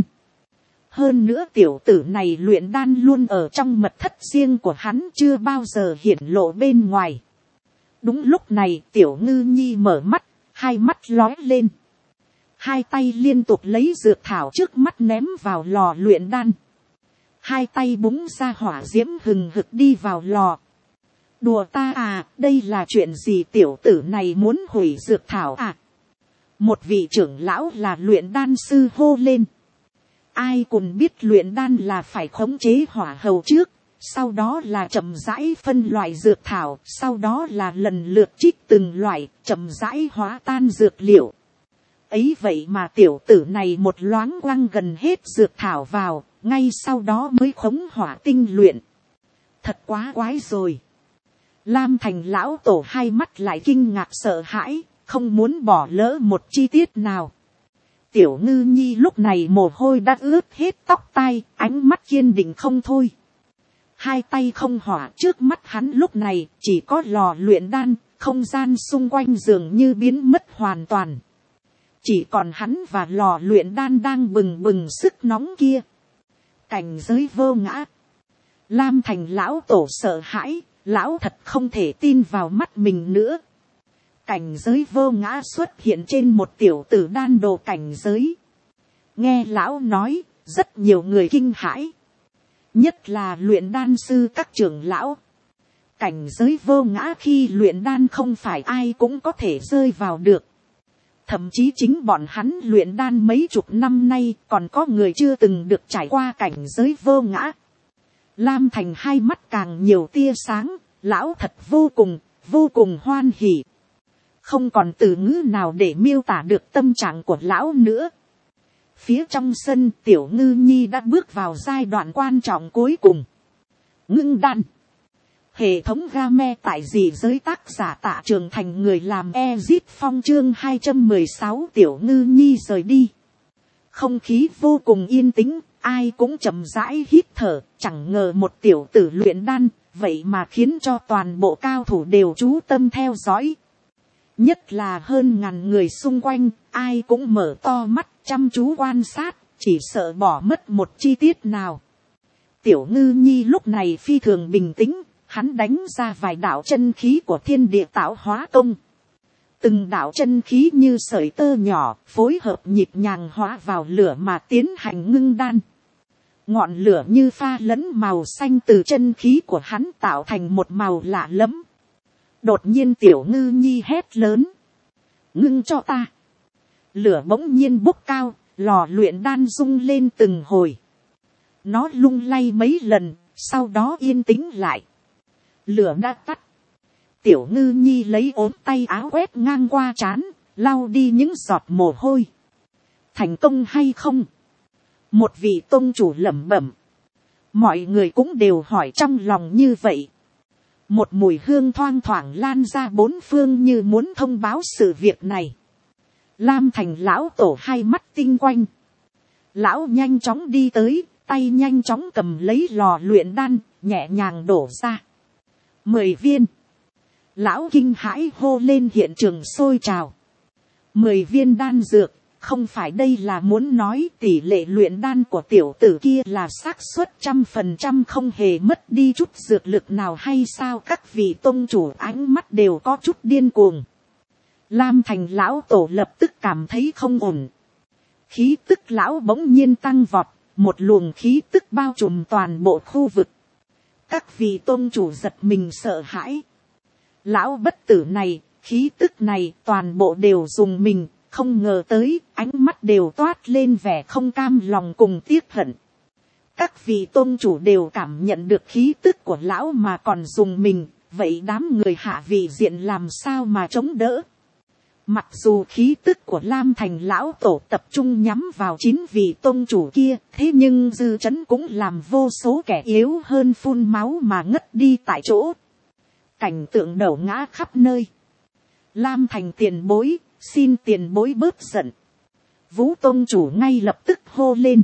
Hơn nữa tiểu tử này luyện đan luôn ở trong mật thất riêng của hắn, chưa bao giờ hiển lộ bên ngoài. Đúng lúc này tiểu ngư nhi mở mắt, 2 mắt lóe lên. 2 tay liên tục lấy dược thảo trước mắt ném vào lò luyện đan. 2 tay búng ra hỏa diễm hừng hực đi vào lò. Đùa ta à, đây là chuyện gì? Tiểu tử này muốn hủy dược thảo à? Một vị trưởng lão là luyện đan sư hô lên. Ai cũng biết luyện đan là phải khống chế hỏa hầu trước, sau đó là chậm rãi phân loại dược thảo, sau đó là lần lượt trích từng loại, chậm rãi hóa tan dược liệu. ấy vậy mà tiểu tử này một loáng quăng gần hết dược thảo vào, ngay sau đó mới khống hỏa tinh luyện. Thật quá quái rồi. Lam Thành lão tổ hai mắt lại kinh ngạc sợ hãi, không muốn bỏ lỡ một chi tiết nào. Tiểu Ngư Nhi lúc này mồ hôi đã ướt hết tóc tai, ánh mắt kiên định không thôi. Hai tay không hỏa, trước mắt hắn lúc này chỉ có lò luyện đan, không gian xung quanh dường như biến mất hoàn toàn. Chỉ còn hắn và lò luyện đan đang bừng bừng sức nóng kia. Cảnh giới vô ngã. Lam Thành lão tổ sợ hãi, lão thật không thể tin vào mắt mình nữa. Cảnh giới vô ngã xuất hiện trên một tiểu tử đan đồ cảnh giới. Nghe lão nói, rất nhiều người kinh hãi. Nhất là luyện đan sư các trưởng lão. Cảnh giới vô ngã khi luyện đan không phải ai cũng có thể rơi vào được. Thậm chí chính bọn hắn luyện đan mấy chục năm nay còn có người chưa từng được trải qua cảnh giới vô ngã. Lam Thành hai mắt càng nhiều tia sáng, lão thật vô cùng hoan hỉ. Không còn từ ngữ nào để miêu tả được tâm trạng của lão nữa. Phía trong sân tiểu Ngư Nhi đã bước vào giai đoạn quan trọng cuối cùng. Ngưng đan. Hệ thống game tại dị giới tác giả Tạ Trường Thành người làm Ezit Phong chương 216 tiểu Ngư Nhi rời đi. Không khí vô cùng yên tĩnh, ai cũng chậm rãi hít thở, chẳng ngờ một tiểu tử luyện đan, vậy mà khiến cho toàn bộ cao thủ đều chú tâm theo dõi. Nhất là hơn ngàn người xung quanh, ai cũng mở to mắt chăm chú quan sát, chỉ sợ bỏ mất một chi tiết nào. Tiểu Ngư Nhi lúc này phi thường bình tĩnh, hắn đánh ra vài đạo chân khí của thiên địa tạo hóa công. Từng đạo chân khí như sợi tơ nhỏ, phối hợp nhịp nhàng hóa vào lửa mà tiến hành ngưng đan. Ngọn lửa như pha lẫn màu xanh từ chân khí của hắn tạo thành một màu lạ lẫm. Đột nhiên tiểu Ngư Nhi hét lớn. Ngưng cho ta. Lửa bỗng nhiên bốc cao, lò luyện đan rung lên từng hồi. Nó lung lay mấy lần, sau đó yên tĩnh lại. Lửa đã tắt. Tiểu Ngư Nhi lấy ốm tay áo quét ngang qua trán, lau đi những giọt mồ hôi. Thành công hay không? Một vị tông chủ lẩm bẩm. Mọi người cũng đều hỏi trong lòng như vậy. Một mùi hương thoang thoảng lan ra bốn phương như muốn thông báo sự việc này. Lam Thành lão tổ hai mắt tinh quanh. Lão nhanh chóng đi tới, tay nhanh chóng cầm lấy lò luyện đan, nhẹ nhàng đổ ra. 10 viên. Lão kinh hãi hô lên hiện trường sôi trào. 10 viên đan dược, không phải đây là muốn nói tỷ lệ luyện đan của tiểu tử kia là xác suất 100% không hề mất đi chút dược lực nào hay sao? Các vị tông chủ ánh mắt đều có chút điên cuồng. Lam Thành lão tổ lập tức cảm thấy không ổn. Khí tức lão bỗng nhiên tăng vọt, một luồng khí tức bao trùm toàn bộ khu vực. Các vị tôn chủ giật mình sợ hãi. Lão bất tử này, khí tức này toàn bộ đều dùng mình, không ngờ tới, ánh mắt đều toát lên vẻ không cam lòng cùng tiếc hận. Các vị tôn chủ đều cảm nhận được khí tức của lão mà còn dùng mình, vậy đám người hạ vị diện làm sao mà chống đỡ. Mặc dù khí tức của Lam Thành lão tổ tập trung nhắm vào 9 vị tôn chủ kia, thế nhưng dư chấn cũng làm vô số kẻ yếu hơn phun máu mà ngất đi tại chỗ. Cảnh tượng đổ ngã khắp nơi. Lam Thành tiền bối, xin tiền bối bớt giận. Vũ tôn chủ ngay lập tức hô lên.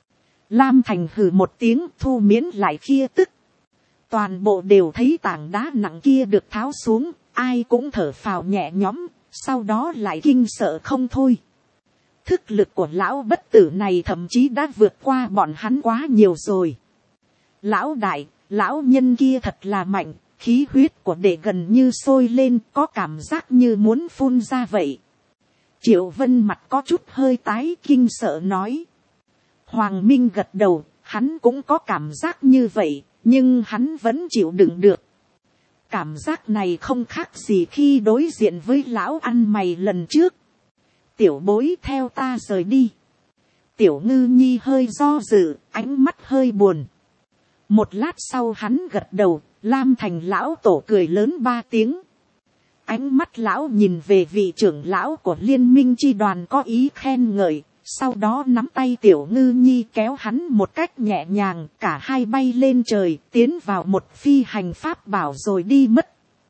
Lam Thành hừ một tiếng thu miễn lại khia tức. Toàn bộ đều thấy tảng đá nặng kia được tháo xuống, ai cũng thở phào nhẹ nhõm. Sau đó lại kinh sợ không thôi. Thức lực của lão bất tử này thậm chí đã vượt qua bọn hắn quá nhiều rồi. Lão đại, lão nhân kia thật là mạnh, khí huyết của đệ gần như sôi lên, có cảm giác như muốn phun ra vậy. Triệu Vân mặt có chút hơi tái, kinh sợ nói. Hoàng Minh gật đầu, hắn cũng có cảm giác như vậy, nhưng hắn vẫn chịu đựng được. Cảm giác này không khác gì khi đối diện với lão ăn mày lần trước. Tiểu bối theo ta rời đi. Tiểu Ngư Nhi hơi do dự, ánh mắt hơi buồn. Một lát sau hắn gật đầu, Lam Thành lão tổ cười lớn 3 tiếng. ánh mắt lão nhìn về vị trưởng lão của liên minh chi đoàn có ý khen ngợi, sau đó nắm tay tiểu ngư nhi kéo hắn một cách nhẹ nhàng, cả hai bay lên trời, tiến vào một phi hành pháp bảo rồi đi mất.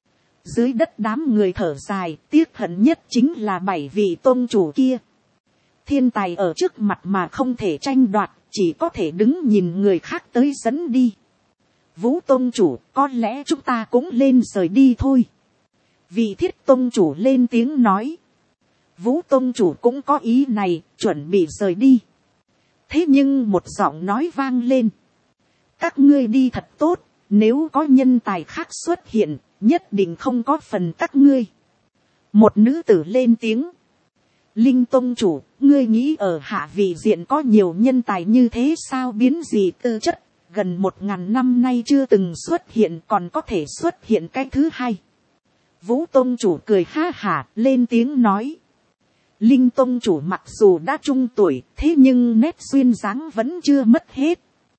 Dưới đất đám người thở dài, tiếc hận nhất chính là 7 vị tôn chủ kia. Thiên tài ở trước mặt mà không thể tranh đoạt, chỉ có thể đứng nhìn người khác tới dẫn đi. Vũ tôn chủ, có lẽ chúng ta cũng lên rời đi thôi. Vị thiết tôn chủ lên tiếng nói. Vũ tôn chủ cũng có ý này, chuẩn bị rời đi. Thế nhưng một giọng nói vang lên. Các ngươi đi thật tốt, nếu có nhân tài khác xuất hiện, nhất định không có phần các ngươi. Một nữ tử lên tiếng. Linh tôn chủ, ngươi nghĩ ở hạ vị diện có nhiều nhân tài như thế sao, biến gì tư chất, gần 1000 năm nay chưa từng xuất hiện, còn có thể xuất hiện cái thứ hai. Vũ tôn chủ cười ha hả lên tiếng nói. Linh tôn chủ mặc dù đã trung tuổi, thế nhưng nét duyên dáng vẫn chưa mất hết.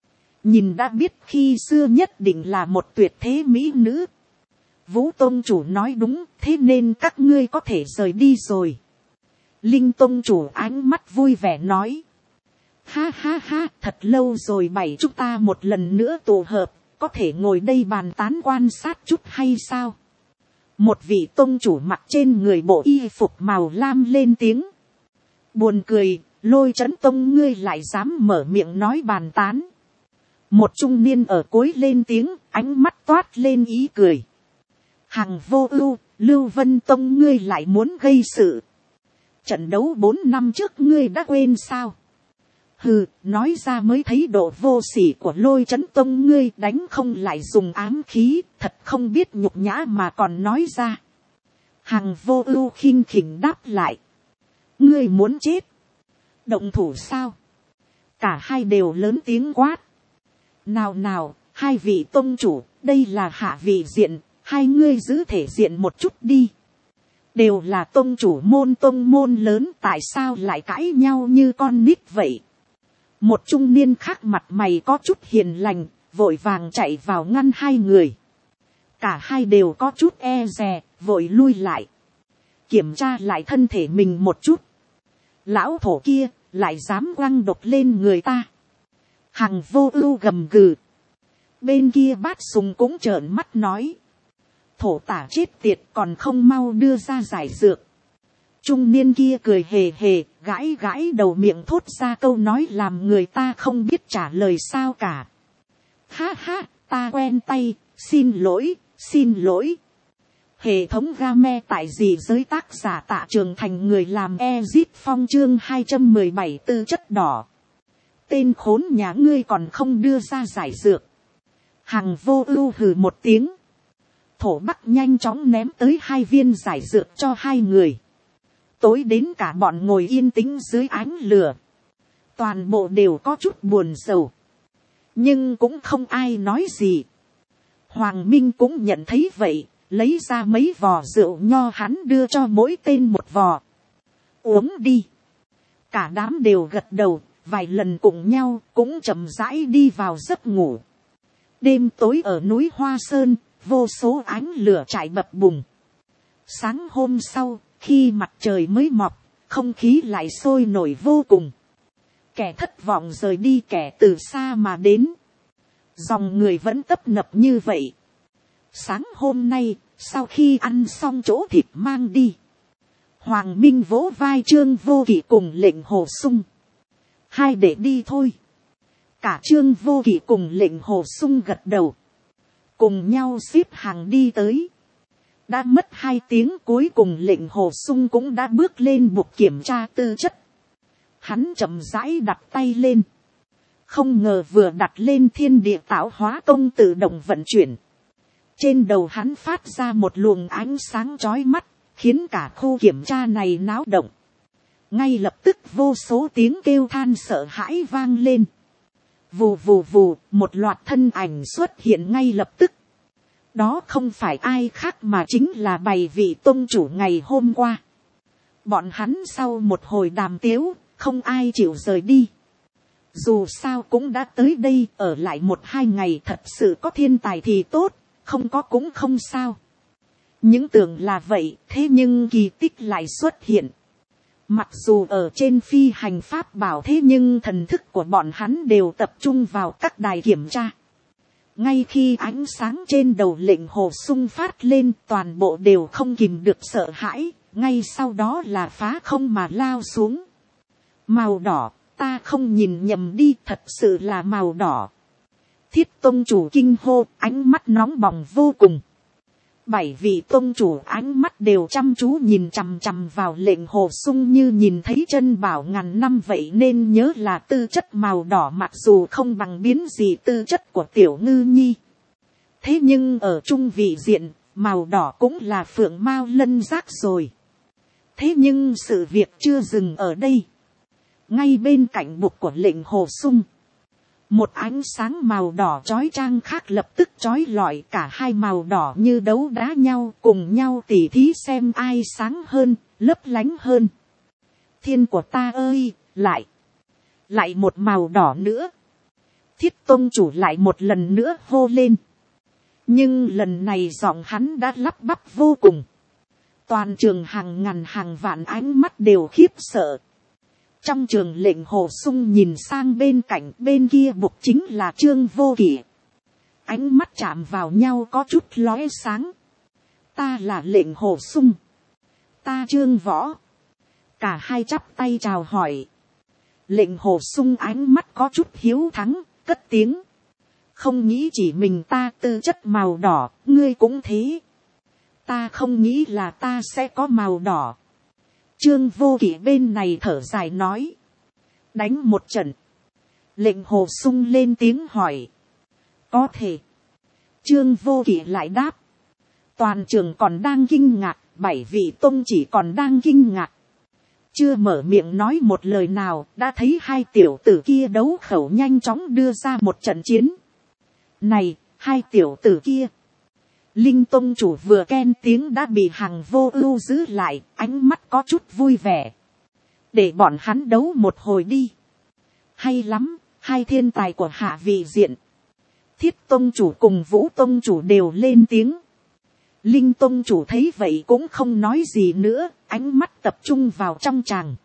Nhìn đã biết khi xưa nhất định là một tuyệt thế mỹ nữ. Vũ tôn chủ nói đúng, thế nên các ngươi có thể rời đi rồi. Linh tôn chủ ánh mắt vui vẻ nói. Ha ha ha, thật lâu rồi bảy chúng ta một lần nữa tụ hợp, có thể ngồi đây bàn tán quan sát chút hay sao? Một vị tôn chủ mặc trên người bộ y phục màu lam lên tiếng. Buồn cười, Lôi Trấn Tông ngươi lại dám mở miệng nói bàn tán. Một trung niên ở cuối lên tiếng, ánh mắt toát lên ý cười. Hằng Vô Ưu, Lưu Vân Tông ngươi lại muốn gây sự. Trận đấu 4 năm trước ngươi đã quên sao? Hừ, nói ra mới thấy độ vô sỉ của Lôi Trấn Tông ngươi, đánh không lại dùng ám khí, thật không biết nhục nhã mà còn nói ra. Hằng Vô Ưu khinh khỉnh đáp lại. Ngươi muốn chết? Động thủ sao? Cả hai đều lớn tiếng quát. Nào nào, hai vị tông chủ, đây là hạ vị diện, hai ngươi giữ thể diện một chút đi. Đều là tông chủ tông môn lớn, tại sao lại cãi nhau như con nít vậy? Một trung niên khác mặt mày có chút hiền lành, vội vàng chạy vào ngăn hai người. Cả hai đều có chút e dè, vội lui lại. Kiểm tra lại thân thể mình một chút. Lão thổ kia, lại dám quăng độc lên người ta. Hằng Vô Ưu gầm gừ. Bên kia Bát Sùng cũng trợn mắt nói. Thổ tả chết tiệt, còn không mau đưa ra giải dược. Trung niên kia cười hề hề, gãi gãi đầu miệng thốt ra câu nói làm người ta không biết trả lời sao cả. Ha ha, ta quen tay, xin lỗi, xin lỗi. Hệ thống game tại gì giới tác giả Tạ Trường Thành, người làm Ezit Phong, chương 217 tư chất đỏ. Tên khốn nhà ngươi còn không đưa ra giải dược. Hằng Vô Ưu hừ một tiếng. Thổ Bắc nhanh chóng ném tới 2 viên giải dược cho hai người. Tối đến cả bọn ngồi yên tĩnh dưới ánh lửa. Toàn bộ đều có chút buồn rầu. Nhưng cũng không ai nói gì. Hoàng Minh cũng nhận thấy vậy, lấy ra mấy vò rượu nho hắn đưa cho mỗi tên một vò. Uống đi. Cả đám đều gật đầu, vài lần cùng nhau cũng chậm rãi đi vào giấc ngủ. Đêm tối ở núi Hoa Sơn, vô số ánh lửa chạy bập bùng. Sáng hôm sau, khi mặt trời mới mọc, không khí lại sôi nổi vô cùng. Kẻ thất vọng rời đi, kẻ từ xa mà đến. Dòng người vẫn tấp nập như vậy. Sáng hôm nay, sau khi ăn xong chỗ thịt mang đi, Hoàng Minh vỗ vai Trương Vô Kỵ cùng Lệnh Hồ Sung. Hai để đi thôi. Cả Trương Vô Kỵ cùng Lệnh Hồ Sung gật đầu. Cùng nhau xếp hàng đi tới. Đã mất 2 tiếng, cuối cùng Lệnh Hồ Sung cũng đã bước lên bục kiểm tra tư chất. Hắn chậm rãi đặt tay lên. Không ngờ vừa đặt lên thiên địa tạo hóa công tự động vận chuyển. Trên đầu hắn phát ra một luồng ánh sáng chói mắt, khiến cả khu kiểm tra này náo động. Ngay lập tức vô số tiếng kêu than sợ hãi vang lên. Vù vù vù, một loạt thân ảnh xuất hiện ngay lập tức. Đó không phải ai khác mà chính là 7 vị tông chủ ngày hôm qua. Bọn hắn sau một hồi đàm tiếu, không ai chịu rời đi. Dù sao cũng đã tới đây, ở lại 1-2 ngày, thật sự có thiên tài thì tốt, không có cũng không sao. Những tưởng là vậy, thế nhưng kỳ tích lại xuất hiện. Mặc dù ở trên phi hành pháp bảo, thế nhưng thần thức của bọn hắn đều tập trung vào các đài kiểm tra. Ngay khi ánh sáng trên đầu lệnh hồ sung phát lên, toàn bộ đều không kìm được sợ hãi, ngay sau đó là phá không mà lao xuống. Màu đỏ, ta không nhìn nhầm đi, thật sự là màu đỏ. Thiết tông chủ kinh hô, ánh mắt nóng bỏng vô cùng. 7 vị tông chủ ánh mắt đều chăm chú nhìn chằm chằm vào lệnh hồ sung như nhìn thấy chân bảo ngàn năm vậy, nên nhớ là tư chất màu đỏ mặc dù không bằng biến gì tư chất của tiểu ngư nhi. Thế nhưng ở trung vị diện, màu đỏ cũng là phượng mao lân giác rồi. Thế nhưng sự việc chưa dừng ở đây. Ngay bên cạnh bục của lệnh hồ sung, một ánh sáng màu đỏ chói chang khác lập tức chói lọi, cả hai màu đỏ như đấu đá nhau, cùng nhau tỉ thí xem ai sáng hơn, lấp lánh hơn. Thiên của ta ơi, lại một màu đỏ nữa. Thiết tông chủ lại một lần nữa hô lên. Nhưng lần này giọng hắn đã lắp bắp vô cùng. Toàn trường hàng ngàn hàng vạn ánh mắt đều khiếp sợ. Trong trường lệnh hồ sung nhìn sang bên cạnh, bên kia bục chính là Trương Vô Kỵ. Ánh mắt chạm vào nhau có chút lóe sáng. Ta là lệnh hồ sung. Ta Trương Võ. Cả hai chắp tay chào hỏi. Lệnh hồ sung ánh mắt có chút hiếu thắng, cất tiếng. Không nghĩ chỉ mình ta tư chất màu đỏ, ngươi cũng thế. Ta không nghĩ là ta sẽ có màu đỏ. Trương Vô Kỵ bên này thở dài nói. Đánh một trận. Lệnh hồ sung lên tiếng hỏi. Có thể. Trương Vô Kỵ lại đáp. Toàn trường còn đang kinh ngạc, 7 vị tông chỉ còn đang kinh ngạc. Chưa mở miệng nói một lời nào, đã thấy hai tiểu tử kia đấu khẩu nhanh chóng đưa ra một trận chiến. Này, hai tiểu tử kia. Linh tông chủ vừa khen tiếng đã bị Hằng Vô Ưu giữ lại, ánh mắt có chút vui vẻ. Để bọn hắn đấu một hồi đi. Hay lắm, hai thiên tài của hạ vị diện. Thiết tông chủ cùng Vũ tông chủ đều lên tiếng. Linh tông chủ thấy vậy cũng không nói gì nữa, ánh mắt tập trung vào trong tràng.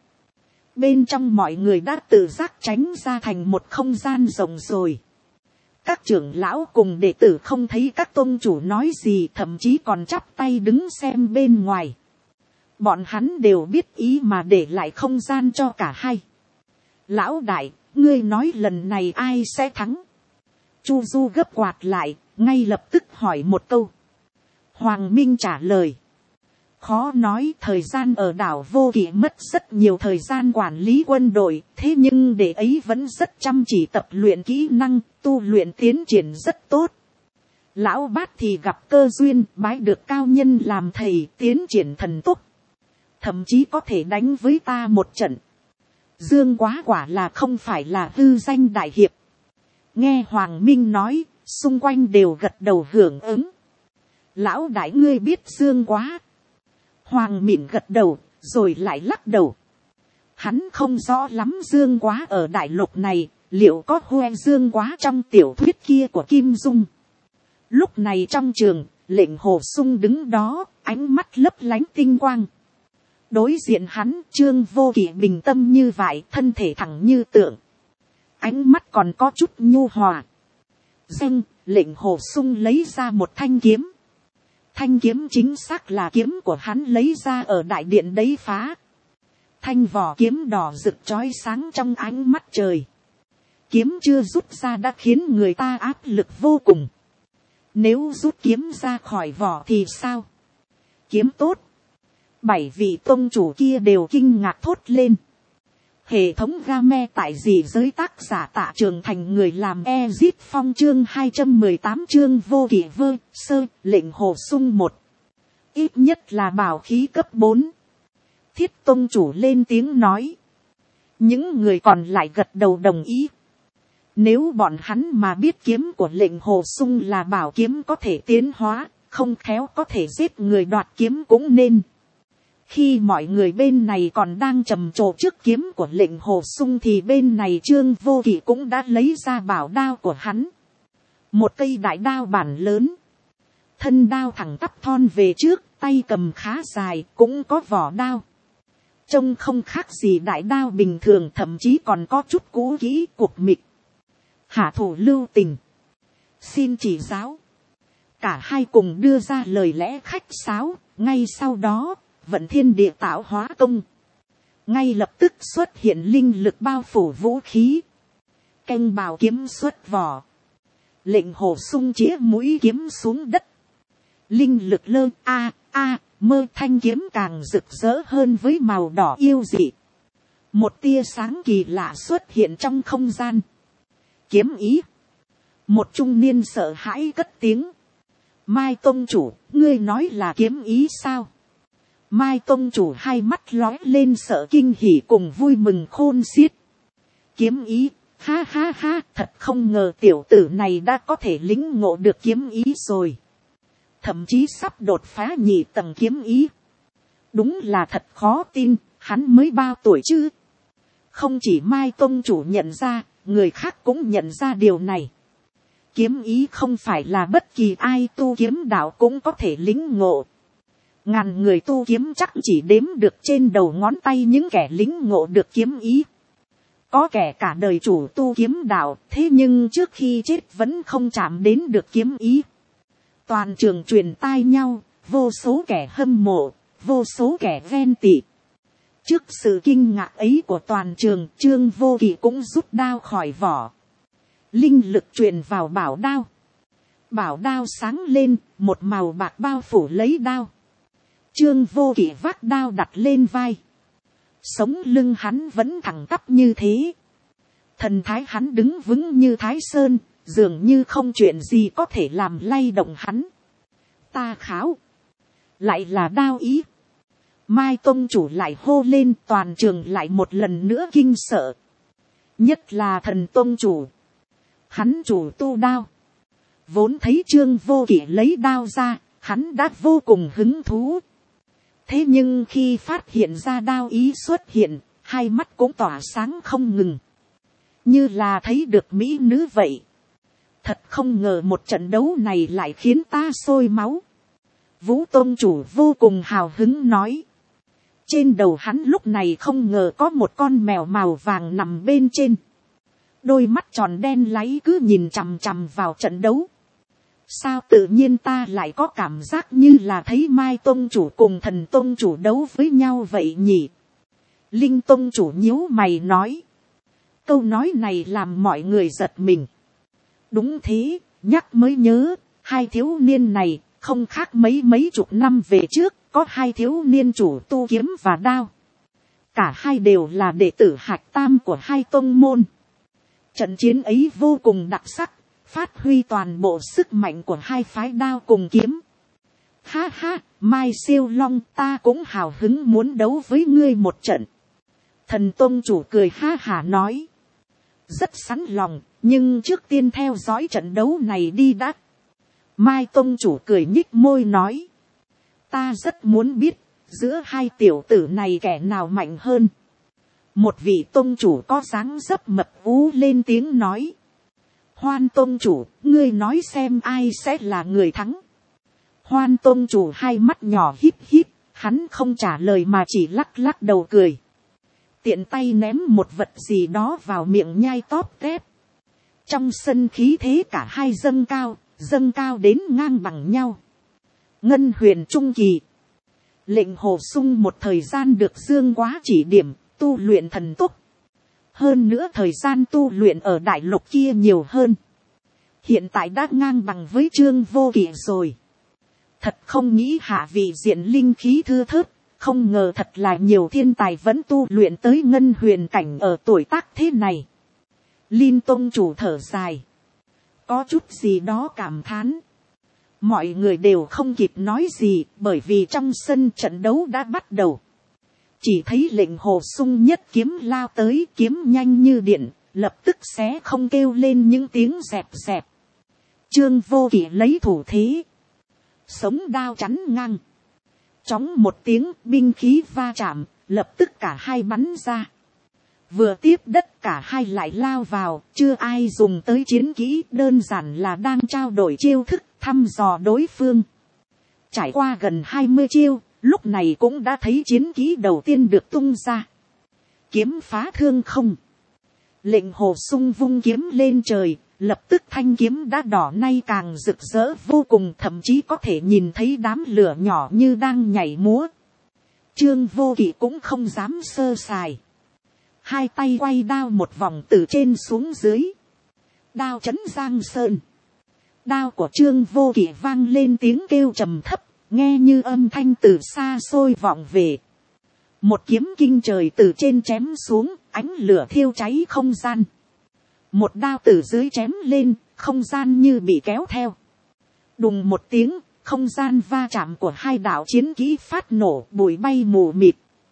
Bên trong mọi người đã tự giác tránh ra thành một không gian rộng rồi. Các trưởng lão cùng đệ tử không thấy các tôn chủ nói gì, thậm chí còn chắp tay đứng xem bên ngoài. Bọn hắn đều biết ý mà để lại không gian cho cả hai. Lão đại, ngươi nói lần này ai sẽ thắng? Chu Du gấp quạt lại, ngay lập tức hỏi một câu. Hoàng Minh trả lời. Khó nói, thời gian ở đảo Vô Kỵ mất rất nhiều thời gian quản lý quân đội, thế nhưng đệ ấy vẫn rất chăm chỉ tập luyện kỹ năng, tu luyện tiến triển rất tốt. Lão Bát thì gặp cơ duyên, bái được cao nhân làm thầy, tiến triển thần tốc. Thậm chí có thể đánh với ta một trận. Dương Quá quả là không phải là hư danh đại hiệp. Nghe Hoàng Minh nói, xung quanh đều gật đầu hưởng ứng. Lão đại ngươi biết Dương Quá. Hoàng Mịn gật đầu, rồi lại lắc đầu. Hắn không rõ lắm Dương Quá ở đại lục này, liệu có hoe Dương Quá trong tiểu thuyết kia của Kim Dung. Lúc này trong trường, lệnh hồ sung đứng đó, ánh mắt lấp lánh tinh quang. Đối diện hắn, Trương Vô Kỵ bình tâm như vậy, thân thể thẳng như tượng. Ánh mắt còn có chút nhu hòa. Danh, lệnh hồ sung lấy ra một thanh kiếm. Thanh kiếm chính xác là kiếm của hắn lấy ra ở đại điện đấy phá. Thanh vỏ kiếm đỏ rực chói sáng trong ánh mắt trời. Kiếm chưa rút ra đã khiến người ta áp lực vô cùng. Nếu rút kiếm ra khỏi vỏ thì sao? Kiếm tốt. 7 vị tông chủ kia đều kinh ngạc thốt lên. Hệ thống game tại gì giới tác giả Tạ Trường Thành, người làm Ezit Phong, chương 218 chương Vô Kỵ vơ sơ, lệnh hồ sung 1. Ít nhất là bảo khí cấp 4. Thiết tông chủ lên tiếng nói. Những người còn lại gật đầu đồng ý. Nếu bọn hắn mà biết kiếm của lệnh hồ sung là bảo kiếm có thể tiến hóa, không khéo có thể giết người đoạt kiếm cũng nên. Khi mọi người bên này còn đang trầm trồ trước kiếm của lệnh hồ sung thì bên này Trương Vô Kỵ cũng đã lấy ra bảo đao của hắn. Một cây đại đao bản lớn. thân đao thẳng tắp thon về trước, tay cầm khá dài, cũng có vỏ đao. Trông không khác gì đại đao bình thường, thậm chí còn có chút cũ kỹ cuộc mịch. Hạ thủ lưu tình, xin chỉ giáo. Cả hai cùng đưa ra lời lẽ khách sáo. Ngay sau đó, vận thiên địa tạo hóa công, ngay lập tức xuất hiện linh lực bao phủ vũ khí. Canh bào kiếm xuất vỏ, lệnh hồ sung chĩa mũi kiếm xuống đất. Linh lực lơ mơ thanh kiếm càng rực rỡ hơn với màu đỏ yêu dị. Một tia sáng kỳ lạ xuất hiện trong không gian. Kiếm ý. Một trung niên sợ hãi cất tiếng. Mai tông chủ, ngươi nói là kiếm ý sao? Mai tông chủ hai mắt lóe lên sợ kinh hỉ cùng vui mừng khôn xiết. Kiếm ý, ha ha ha, thật không ngờ tiểu tử này đã có thể lĩnh ngộ được kiếm ý rồi. Thậm chí sắp đột phá nhị tầng kiếm ý. Đúng là thật khó tin, hắn mới bao tuổi chứ? Không chỉ Mai tông chủ nhận ra, người khác cũng nhận ra điều này. Kiếm ý không phải là bất kỳ ai tu kiếm đạo cũng có thể lĩnh ngộ. Ngàn người tu kiếm chắc chỉ đếm được trên đầu ngón tay những kẻ lĩnh ngộ được kiếm ý. Có kẻ cả đời chủ tu kiếm đạo, thế nhưng trước khi chết vẫn không chạm đến được kiếm ý. Toàn trường truyền tai nhau, vô số kẻ hâm mộ, vô số kẻ ghen tị. Trước sự kinh ngạc ấy của toàn trường, Trương Vô Kỵ cũng rút đao khỏi vỏ. Linh lực truyền vào bảo đao. Bảo đao sáng lên, một màu bạc bao phủ lấy đao. Trương Vô Kỵ vác đao đặt lên vai. Sống lưng hắn vẫn thẳng tắp như thế. Thần thái hắn đứng vững như Thái Sơn, dường như không chuyện gì có thể làm lay động hắn. Ta kháo. Lại là đao ý. Mai tông chủ lại hô lên, toàn trường lại một lần nữa kinh sợ. Nhất là thần tông chủ. Hắn chủ tu đao. Vốn thấy Trương Vô Kỵ lấy đao ra, hắn đã vô cùng hứng thú. Thế nhưng khi phát hiện ra đao ý xuất hiện, hai mắt cũng tỏa sáng không ngừng. Như là thấy được mỹ nữ vậy. Thật không ngờ một trận đấu này lại khiến ta sôi máu. Vũ Tôn chủ vô cùng hào hứng nói. Trên đầu hắn lúc này không ngờ có một con mèo màu vàng nằm bên trên. Đôi mắt tròn đen láy cứ nhìn chằm chằm vào trận đấu. Sao tự nhiên ta lại có cảm giác như là thấy Mai Tông chủ cùng Thần Tông chủ đấu với nhau vậy nhỉ? Linh Tông chủ nhíu mày nói. Câu nói này làm mọi người giật mình. Đúng thế, nhắc mới nhớ, hai thiếu niên này không khác mấy chục năm về trước, có hai thiếu niên chủ tu kiếm và đao. Cả hai đều là đệ tử hạch tam của hai tông môn. Trận chiến ấy vô cùng đặc sắc, phát huy toàn bộ sức mạnh của hai phái đao cùng kiếm. Ha ha, Mai Siêu Long, ta cũng hào hứng muốn đấu với ngươi một trận. Thần Tông chủ cười ha hả nói. Rất sẵn lòng, nhưng trước tiên theo dõi trận đấu này đi đã. Mai Tông chủ cười nhích môi nói. Ta rất muốn biết, giữa hai tiểu tử này kẻ nào mạnh hơn. Một vị Tông chủ có dáng dấp mập ú lên tiếng nói. Hoan Tông chủ, ngươi nói xem ai sẽ là người thắng. Hoan Tông chủ hai mắt nhỏ híp híp, hắn không trả lời mà chỉ lắc lắc đầu cười. Tiện tay ném một vật gì đó vào miệng nhai tóp tép. Trong sân khí thế cả hai dâng cao đến ngang bằng nhau. Ngân huyền trung kỳ. Lệnh hồ sung một thời gian được Dương Quá chỉ điểm, tu luyện thần túc. Hơn nữa thời gian tu luyện ở đại lục kia nhiều hơn. Hiện tại đã ngang bằng với Trương Vô Kỵ rồi. Thật không nghĩ hạ vị diện linh khí thưa thớt. Không ngờ thật là nhiều thiên tài vẫn tu luyện tới ngân huyền cảnh ở tuổi tác thế này. Linh Tông chủ thở dài. Có chút gì đó cảm thán. Mọi người đều không kịp nói gì, bởi vì trong sân trận đấu đã bắt đầu. Chỉ thấy lệnh hồ sung nhất kiếm lao tới, kiếm nhanh như điện, lập tức xé không kêu lên những tiếng dẹp dẹp. Trương Vô Kỵ lấy thủ thế. Sống đao chắn ngang. Chóng một tiếng binh khí va chạm, lập tức cả hai bắn ra. Vừa tiếp đất cả hai lại lao vào, chưa ai dùng tới chiến kỹ, đơn giản là đang trao đổi chiêu thức. thăm dò đối phương. Trải qua gần 20 chiêu, lúc này cũng đã thấy chiến kỹ đầu tiên được tung ra. Kiếm phá thương không. Lệnh Hồ Sung vung kiếm lên trời, lập tức thanh kiếm đã đỏ nay càng rực rỡ vô cùng, thậm chí có thể nhìn thấy đám lửa nhỏ như đang nhảy múa. Trương Vô Kỵ cũng không dám sơ sài. Hai tay quay đao một vòng từ trên xuống dưới. Đao chấn giang sơn. Đao của Trương Vô Kỵ vang lên tiếng kêu trầm thấp, nghe như âm thanh từ xa xôi vọng về. Một kiếm kinh trời từ trên chém xuống, ánh lửa thiêu cháy không gian. Một đao từ dưới chém lên, không gian như bị kéo theo. Đùng một tiếng, không gian va chạm của hai đạo chiến kỹ phát nổ, bụi bay mù mịt.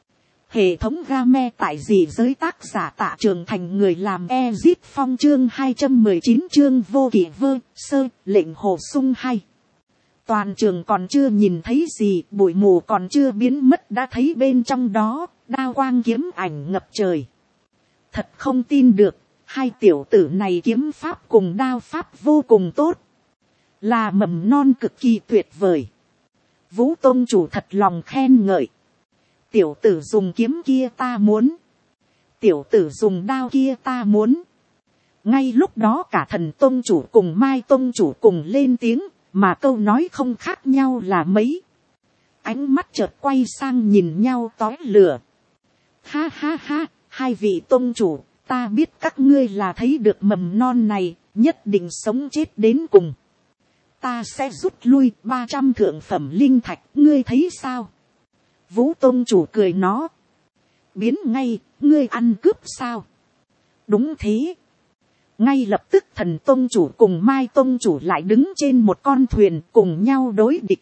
Hệ thống game tại dị giới, tác giả Tạ Trường Thành, người làm Ezit Phong, chương 219, chương Vô Kỵ vơ sơ, lệnh Hồ Sung 2. Toàn trường còn chưa nhìn thấy gì, bụi mù còn chưa biến mất đã thấy bên trong đó, đao quang kiếm ảnh ngập trời. Thật không tin được, hai tiểu tử này kiếm pháp cùng đao pháp vô cùng tốt. Là mầm non cực kỳ tuyệt vời. Vũ Tông chủ thật lòng khen ngợi. Tiểu tử dùng kiếm kia ta muốn. Tiểu tử dùng đao kia ta muốn. Ngay lúc đó cả Thần Tông chủ cùng Mai Tông chủ cùng lên tiếng, mà câu nói không khác nhau là mấy. Ánh mắt chợt quay sang nhìn nhau tói lửa. Ha ha ha, hai vị Tông chủ, ta biết các ngươi là thấy được mầm non này, nhất định sống chết đến cùng. Ta sẽ rút lui 300 thượng phẩm linh thạch, ngươi thấy sao? Vũ Tông chủ cười nó. Biến ngay, ngươi ăn cướp sao? Đúng thế. Ngay lập tức Thần Tông chủ cùng Mai Tông chủ lại đứng trên một con thuyền cùng nhau đối địch.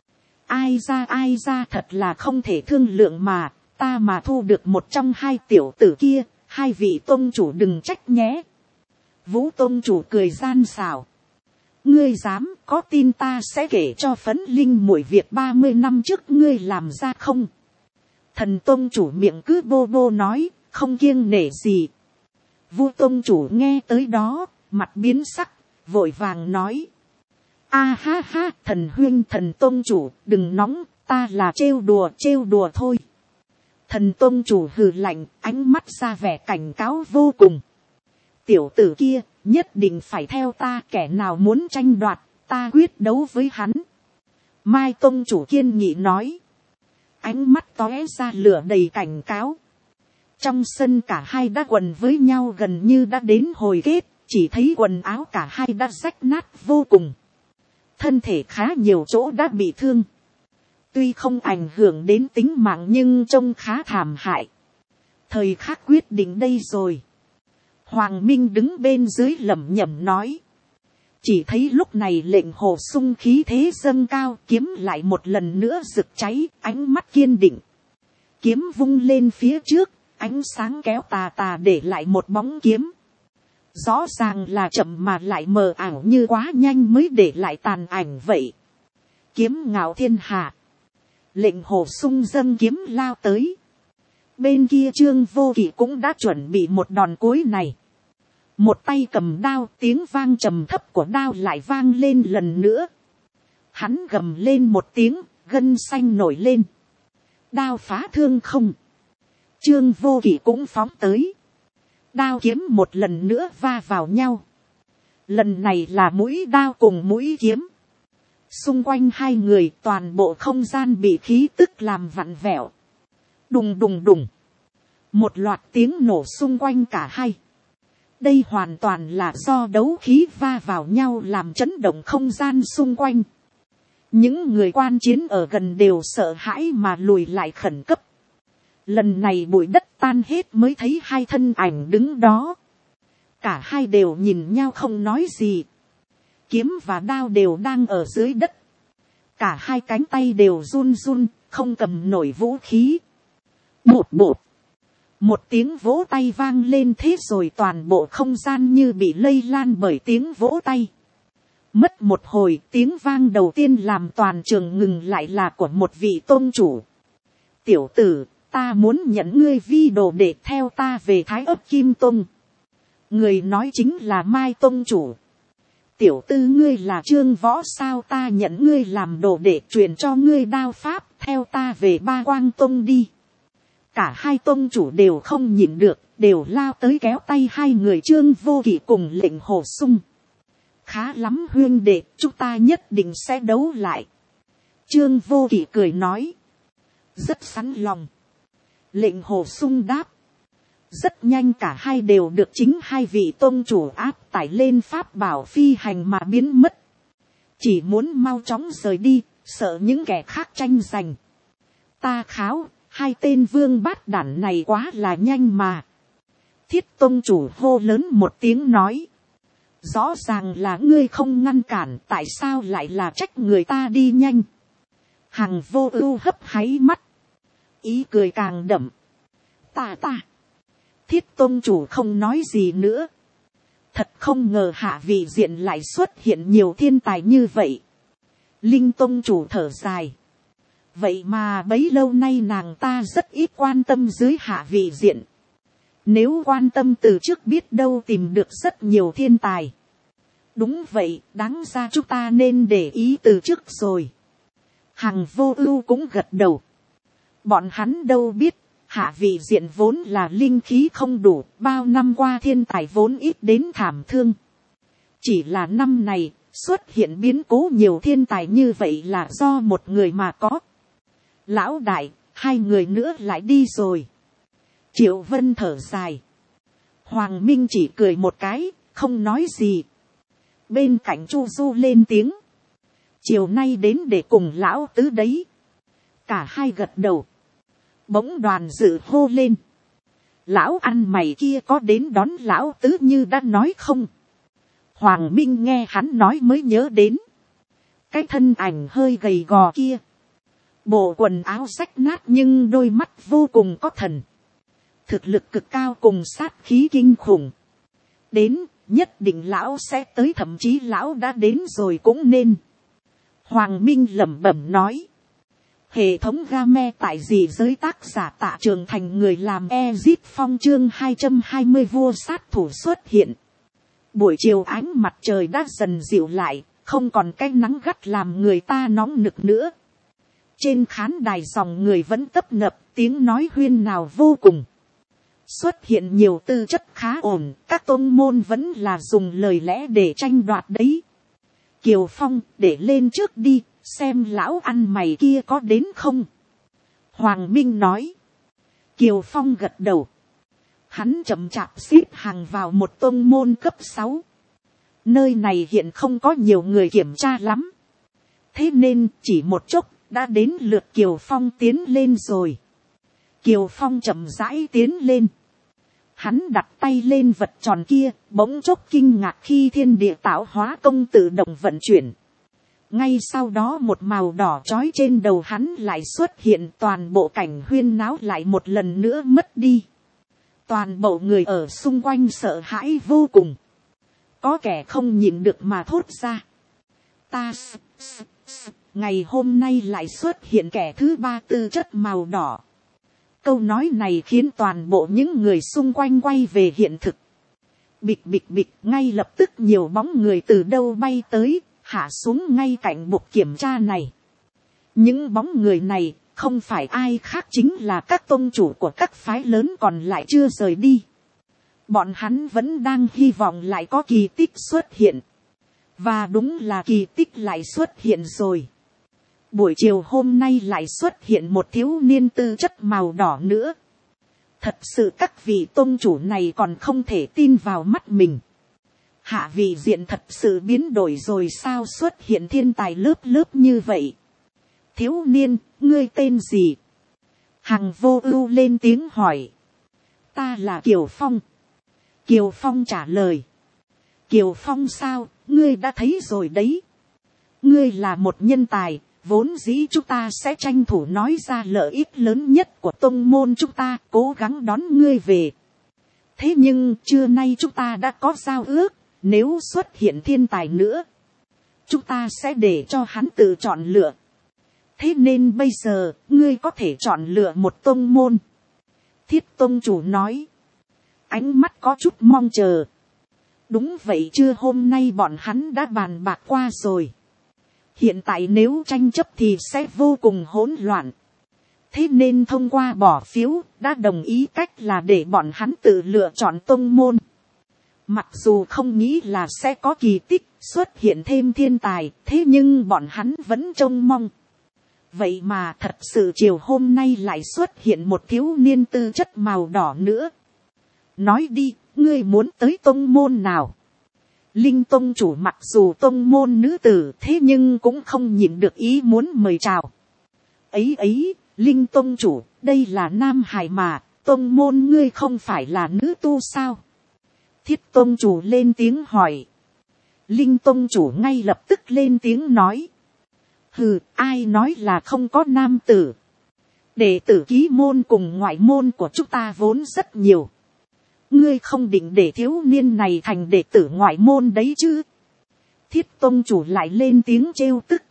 Ai ra thật là không thể thương lượng mà, ta mà thu được một trong hai tiểu tử kia, hai vị Tông chủ đừng trách nhé. Vũ Tông chủ cười gian xảo. Ngươi dám, có tin ta sẽ kể cho Phấn Linh muội việc 30 năm trước ngươi làm ra không? Thần Tông chủ miệng cứ bô bô nói, không kiêng nể gì. Vũ Tông chủ nghe tới đó, mặt biến sắc, vội vàng nói. A ha ha, thần huynh Thần Tông chủ, đừng nóng, ta là trêu đùa thôi. Thần Tông chủ hừ lạnh, ánh mắt ra vẻ cảnh cáo vô cùng. Tiểu tử kia, nhất định phải theo ta, kẻ nào muốn tranh đoạt, ta quyết đấu với hắn. Mai Tông chủ kiên nghị nói. Ánh mắt tóe ra lửa đầy cảnh cáo. Trong sân cả hai đã quần với nhau gần như đã đến hồi kết, chỉ thấy quần áo cả hai đã rách nát vô cùng. Thân thể khá nhiều chỗ đã bị thương. Tuy không ảnh hưởng đến tính mạng nhưng trông khá thảm hại. Thời khắc quyết định đây rồi. Hoàng Minh đứng bên dưới lẩm nhẩm nói. Chỉ thấy lúc này lệnh Hồ Sung khí thế dâng cao, kiếm lại một lần nữa rực cháy, ánh mắt kiên định. Kiếm vung lên phía trước, ánh sáng kéo tà để lại một bóng kiếm. Rõ ràng là chậm mà lại mờ ảo, như quá nhanh mới để lại tàn ảnh vậy. Kiếm ngạo thiên hạ. Lệnh Hồ Sung dâng kiếm lao tới. Bên kia Trương Vô Kỵ cũng đã chuẩn bị một đòn cuối này. Một tay cầm đao, tiếng vang trầm thấp của đao lại vang lên lần nữa. Hắn gầm lên một tiếng, gân xanh nổi lên. Đao phá thương không. Trương Vô Kỵ cũng phóng tới. Đao kiếm một lần nữa va vào nhau. Lần này là mũi đao cùng mũi kiếm. Xung quanh hai người toàn bộ không gian bị khí tức làm vặn vẹo. Đùng đùng đùng. Một loạt tiếng nổ xung quanh cả hai. Đây hoàn toàn là do đấu khí va vào nhau làm chấn động không gian xung quanh. Những người quan chiến ở gần đều sợ hãi mà lùi lại khẩn cấp. Lần này bụi đất tan hết mới thấy hai thân ảnh đứng đó. Cả hai đều nhìn nhau không nói gì. Kiếm và đao đều đang ở dưới đất. Cả hai cánh tay đều run run, không cầm nổi vũ khí. Bột bột. Một tiếng vỗ tay vang lên, thế rồi toàn bộ không gian như bị lây lan bởi tiếng vỗ tay. Mất một hồi, tiếng vang đầu tiên làm toàn trường ngừng lại là của một vị tôn chủ. Tiểu tử, ta muốn nhận ngươi vi đồ để theo ta về Thái Ấp Kim Tông. Người nói chính là Mai Tông chủ. Tiểu tư ngươi là Trương Võ sao, ta nhận ngươi làm đồ để truyền cho ngươi đao pháp, theo ta về Ba Quang Tông đi. Cả hai tông chủ đều không nhịn được, đều lao tới kéo tay hai người Trương Vô Kỵ cùng Lệnh Hồ Sung. Khá lắm huyên đệ, chúng ta nhất định sẽ đấu lại. Trương Vô Kỵ cười nói. Rất sẵn lòng. Lệnh Hồ Sung đáp. Rất nhanh cả hai đều được chính hai vị tôn chủ áp tải lên pháp bảo phi hành mà biến mất. Chỉ muốn mau chóng rời đi, sợ những kẻ khác tranh giành. Ta kháo, hai tên vương bát đản này quá là nhanh mà. Thiết tôn chủ hô lớn một tiếng nói. Rõ ràng là ngươi không ngăn cản, tại sao lại là trách người ta đi nhanh. Hằng Vô Ưu hấp háy mắt. Ý cười càng đậm. Ta. Thiết tôn chủ không nói gì nữa. Thật không ngờ Hạ Vị Diện lại xuất hiện nhiều thiên tài như vậy. Linh tôn chủ thở dài. Vậy mà bấy lâu nay nàng ta rất ít quan tâm dưới Hạ Vị Diện. Nếu quan tâm từ trước biết đâu tìm được rất nhiều thiên tài. Đúng vậy, đáng ra chúng ta nên để ý từ trước rồi. Hằng Vô Ưu cũng gật đầu. Bọn hắn đâu biết, Hạ Vị Diện vốn là linh khí không đủ, bao năm qua thiên tài vốn ít đến thảm thương. Chỉ là năm này, xuất hiện biến cố nhiều thiên tài như vậy là do một người mà có. Lão đại, hai người nữa lại đi rồi. Triệu Vân thở dài. Hoàng Minh chỉ cười một cái, không nói gì. Bên cạnh Chu Du lên tiếng. Chiều nay đến để cùng lão tứ đấy. Cả hai gật đầu. Bỗng Đoàn Dự hô lên. Lão ăn mày kia có đến đón lão tứ như đã nói không? Hoàng Minh nghe hắn nói mới nhớ đến. Cái thân ảnh hơi gầy gò kia. Bộ quần áo rách nát nhưng đôi mắt vô cùng có thần. Thực lực cực cao cùng sát khí kinh khủng. Đến, nhất định lão sẽ tới, thậm chí lão đã đến rồi cũng nên. Hoàng Minh lẩm bẩm nói. Hệ thống game tại gì giới tác giả Tạ Trường Thành người làm Ezit Phong chương 220 vua sát thủ xuất hiện. Buổi chiều ánh mặt trời đã dần dịu lại, không còn cái nắng gắt làm người ta nóng nực nữa. Trên khán đài dòng người vẫn tấp nập, tiếng nói huyên náo vô cùng. Xuất hiện nhiều tư chất khá ổn, các tôn môn vẫn là dùng lời lẽ để tranh đoạt đấy. Kiều Phong, để lên trước đi, xem lão ăn mày kia có đến không. Hoàng Minh nói. Kiều Phong gật đầu. Hắn chậm chạp xếp hàng vào một tôn môn cấp 6. Nơi này hiện không có nhiều người kiểm tra lắm. Thế nên chỉ một chốc đã đến lượt Kiều Phong tiến lên rồi. Kiều Phong chậm rãi tiến lên. Hắn đặt tay lên vật tròn kia, bỗng chốc kinh ngạc khi thiên địa tạo hóa công tự động vận chuyển. Ngay sau đó một màu đỏ chói trên đầu hắn lại xuất hiện, toàn bộ cảnh huyên náo lại một lần nữa mất đi. Toàn bộ người ở xung quanh sợ hãi vô cùng. Có kẻ không nhịn được mà thốt ra. Ngày hôm nay lại xuất hiện kẻ thứ ba tư chất màu đỏ. Câu nói này khiến toàn bộ những người xung quanh quay về hiện thực. Bịch bịch bịch, ngay lập tức nhiều bóng người từ đâu bay tới, hạ xuống ngay cạnh bục kiểm tra này. Những bóng người này không phải ai khác chính là các tôn chủ của các phái lớn còn lại chưa rời đi. Bọn hắn vẫn đang hy vọng lại có kỳ tích xuất hiện. Và đúng là kỳ tích lại xuất hiện rồi. Buổi chiều hôm nay lại xuất hiện một thiếu niên tư chất màu đỏ nữa. Thật sự các vị tôn chủ này còn không thể tin vào mắt mình. Hạ Vị Diện thật sự biến đổi rồi sao, xuất hiện thiên tài lớp lớp như vậy. Thiếu niên, ngươi tên gì? Hằng Vô Ưu lên tiếng hỏi. Ta là Kiều Phong. Kiều Phong trả lời. Kiều Phong sao, ngươi đã thấy rồi đấy. Ngươi là một nhân tài, vốn dĩ chúng ta sẽ tranh thủ nói ra lợi ích lớn nhất của tông môn chúng ta, cố gắng đón ngươi về. Thế nhưng trưa nay chúng ta đã có giao ước, nếu xuất hiện thiên tài nữa, chúng ta sẽ để cho hắn tự chọn lựa. Thế nên bây giờ, ngươi có thể chọn lựa một tông môn. Thiết tông chủ nói. Ánh mắt có chút mong chờ. Đúng vậy, chưa hôm nay bọn hắn đã bàn bạc qua rồi. Hiện tại nếu tranh chấp thì sẽ vô cùng hỗn loạn. Thế nên thông qua bỏ phiếu đã đồng ý cách là để bọn hắn tự lựa chọn tông môn. Mặc dù không nghĩ là sẽ có kỳ tích xuất hiện thêm thiên tài, thế nhưng bọn hắn vẫn trông mong. Vậy mà thật sự chiều hôm nay lại xuất hiện một thiếu niên tư chất màu đỏ nữa. Nói đi, ngươi muốn tới tông môn nào? Linh tông chủ mặc dù tông môn nữ tử, thế nhưng cũng không nhịn được ý muốn mời chào. Ấy, Linh tông chủ, đây là nam hài mà, tông môn ngươi không phải là nữ tu sao? Thiết tông chủ lên tiếng hỏi. Linh tông chủ ngay lập tức lên tiếng nói. Hừ, ai nói là không có nam tử? Đệ tử ký môn cùng ngoại môn của chúng ta vốn rất nhiều. Ngươi không định để thiếu niên này thành đệ tử ngoại môn đấy chứ? Thiết tông chủ lại lên tiếng trêu tức.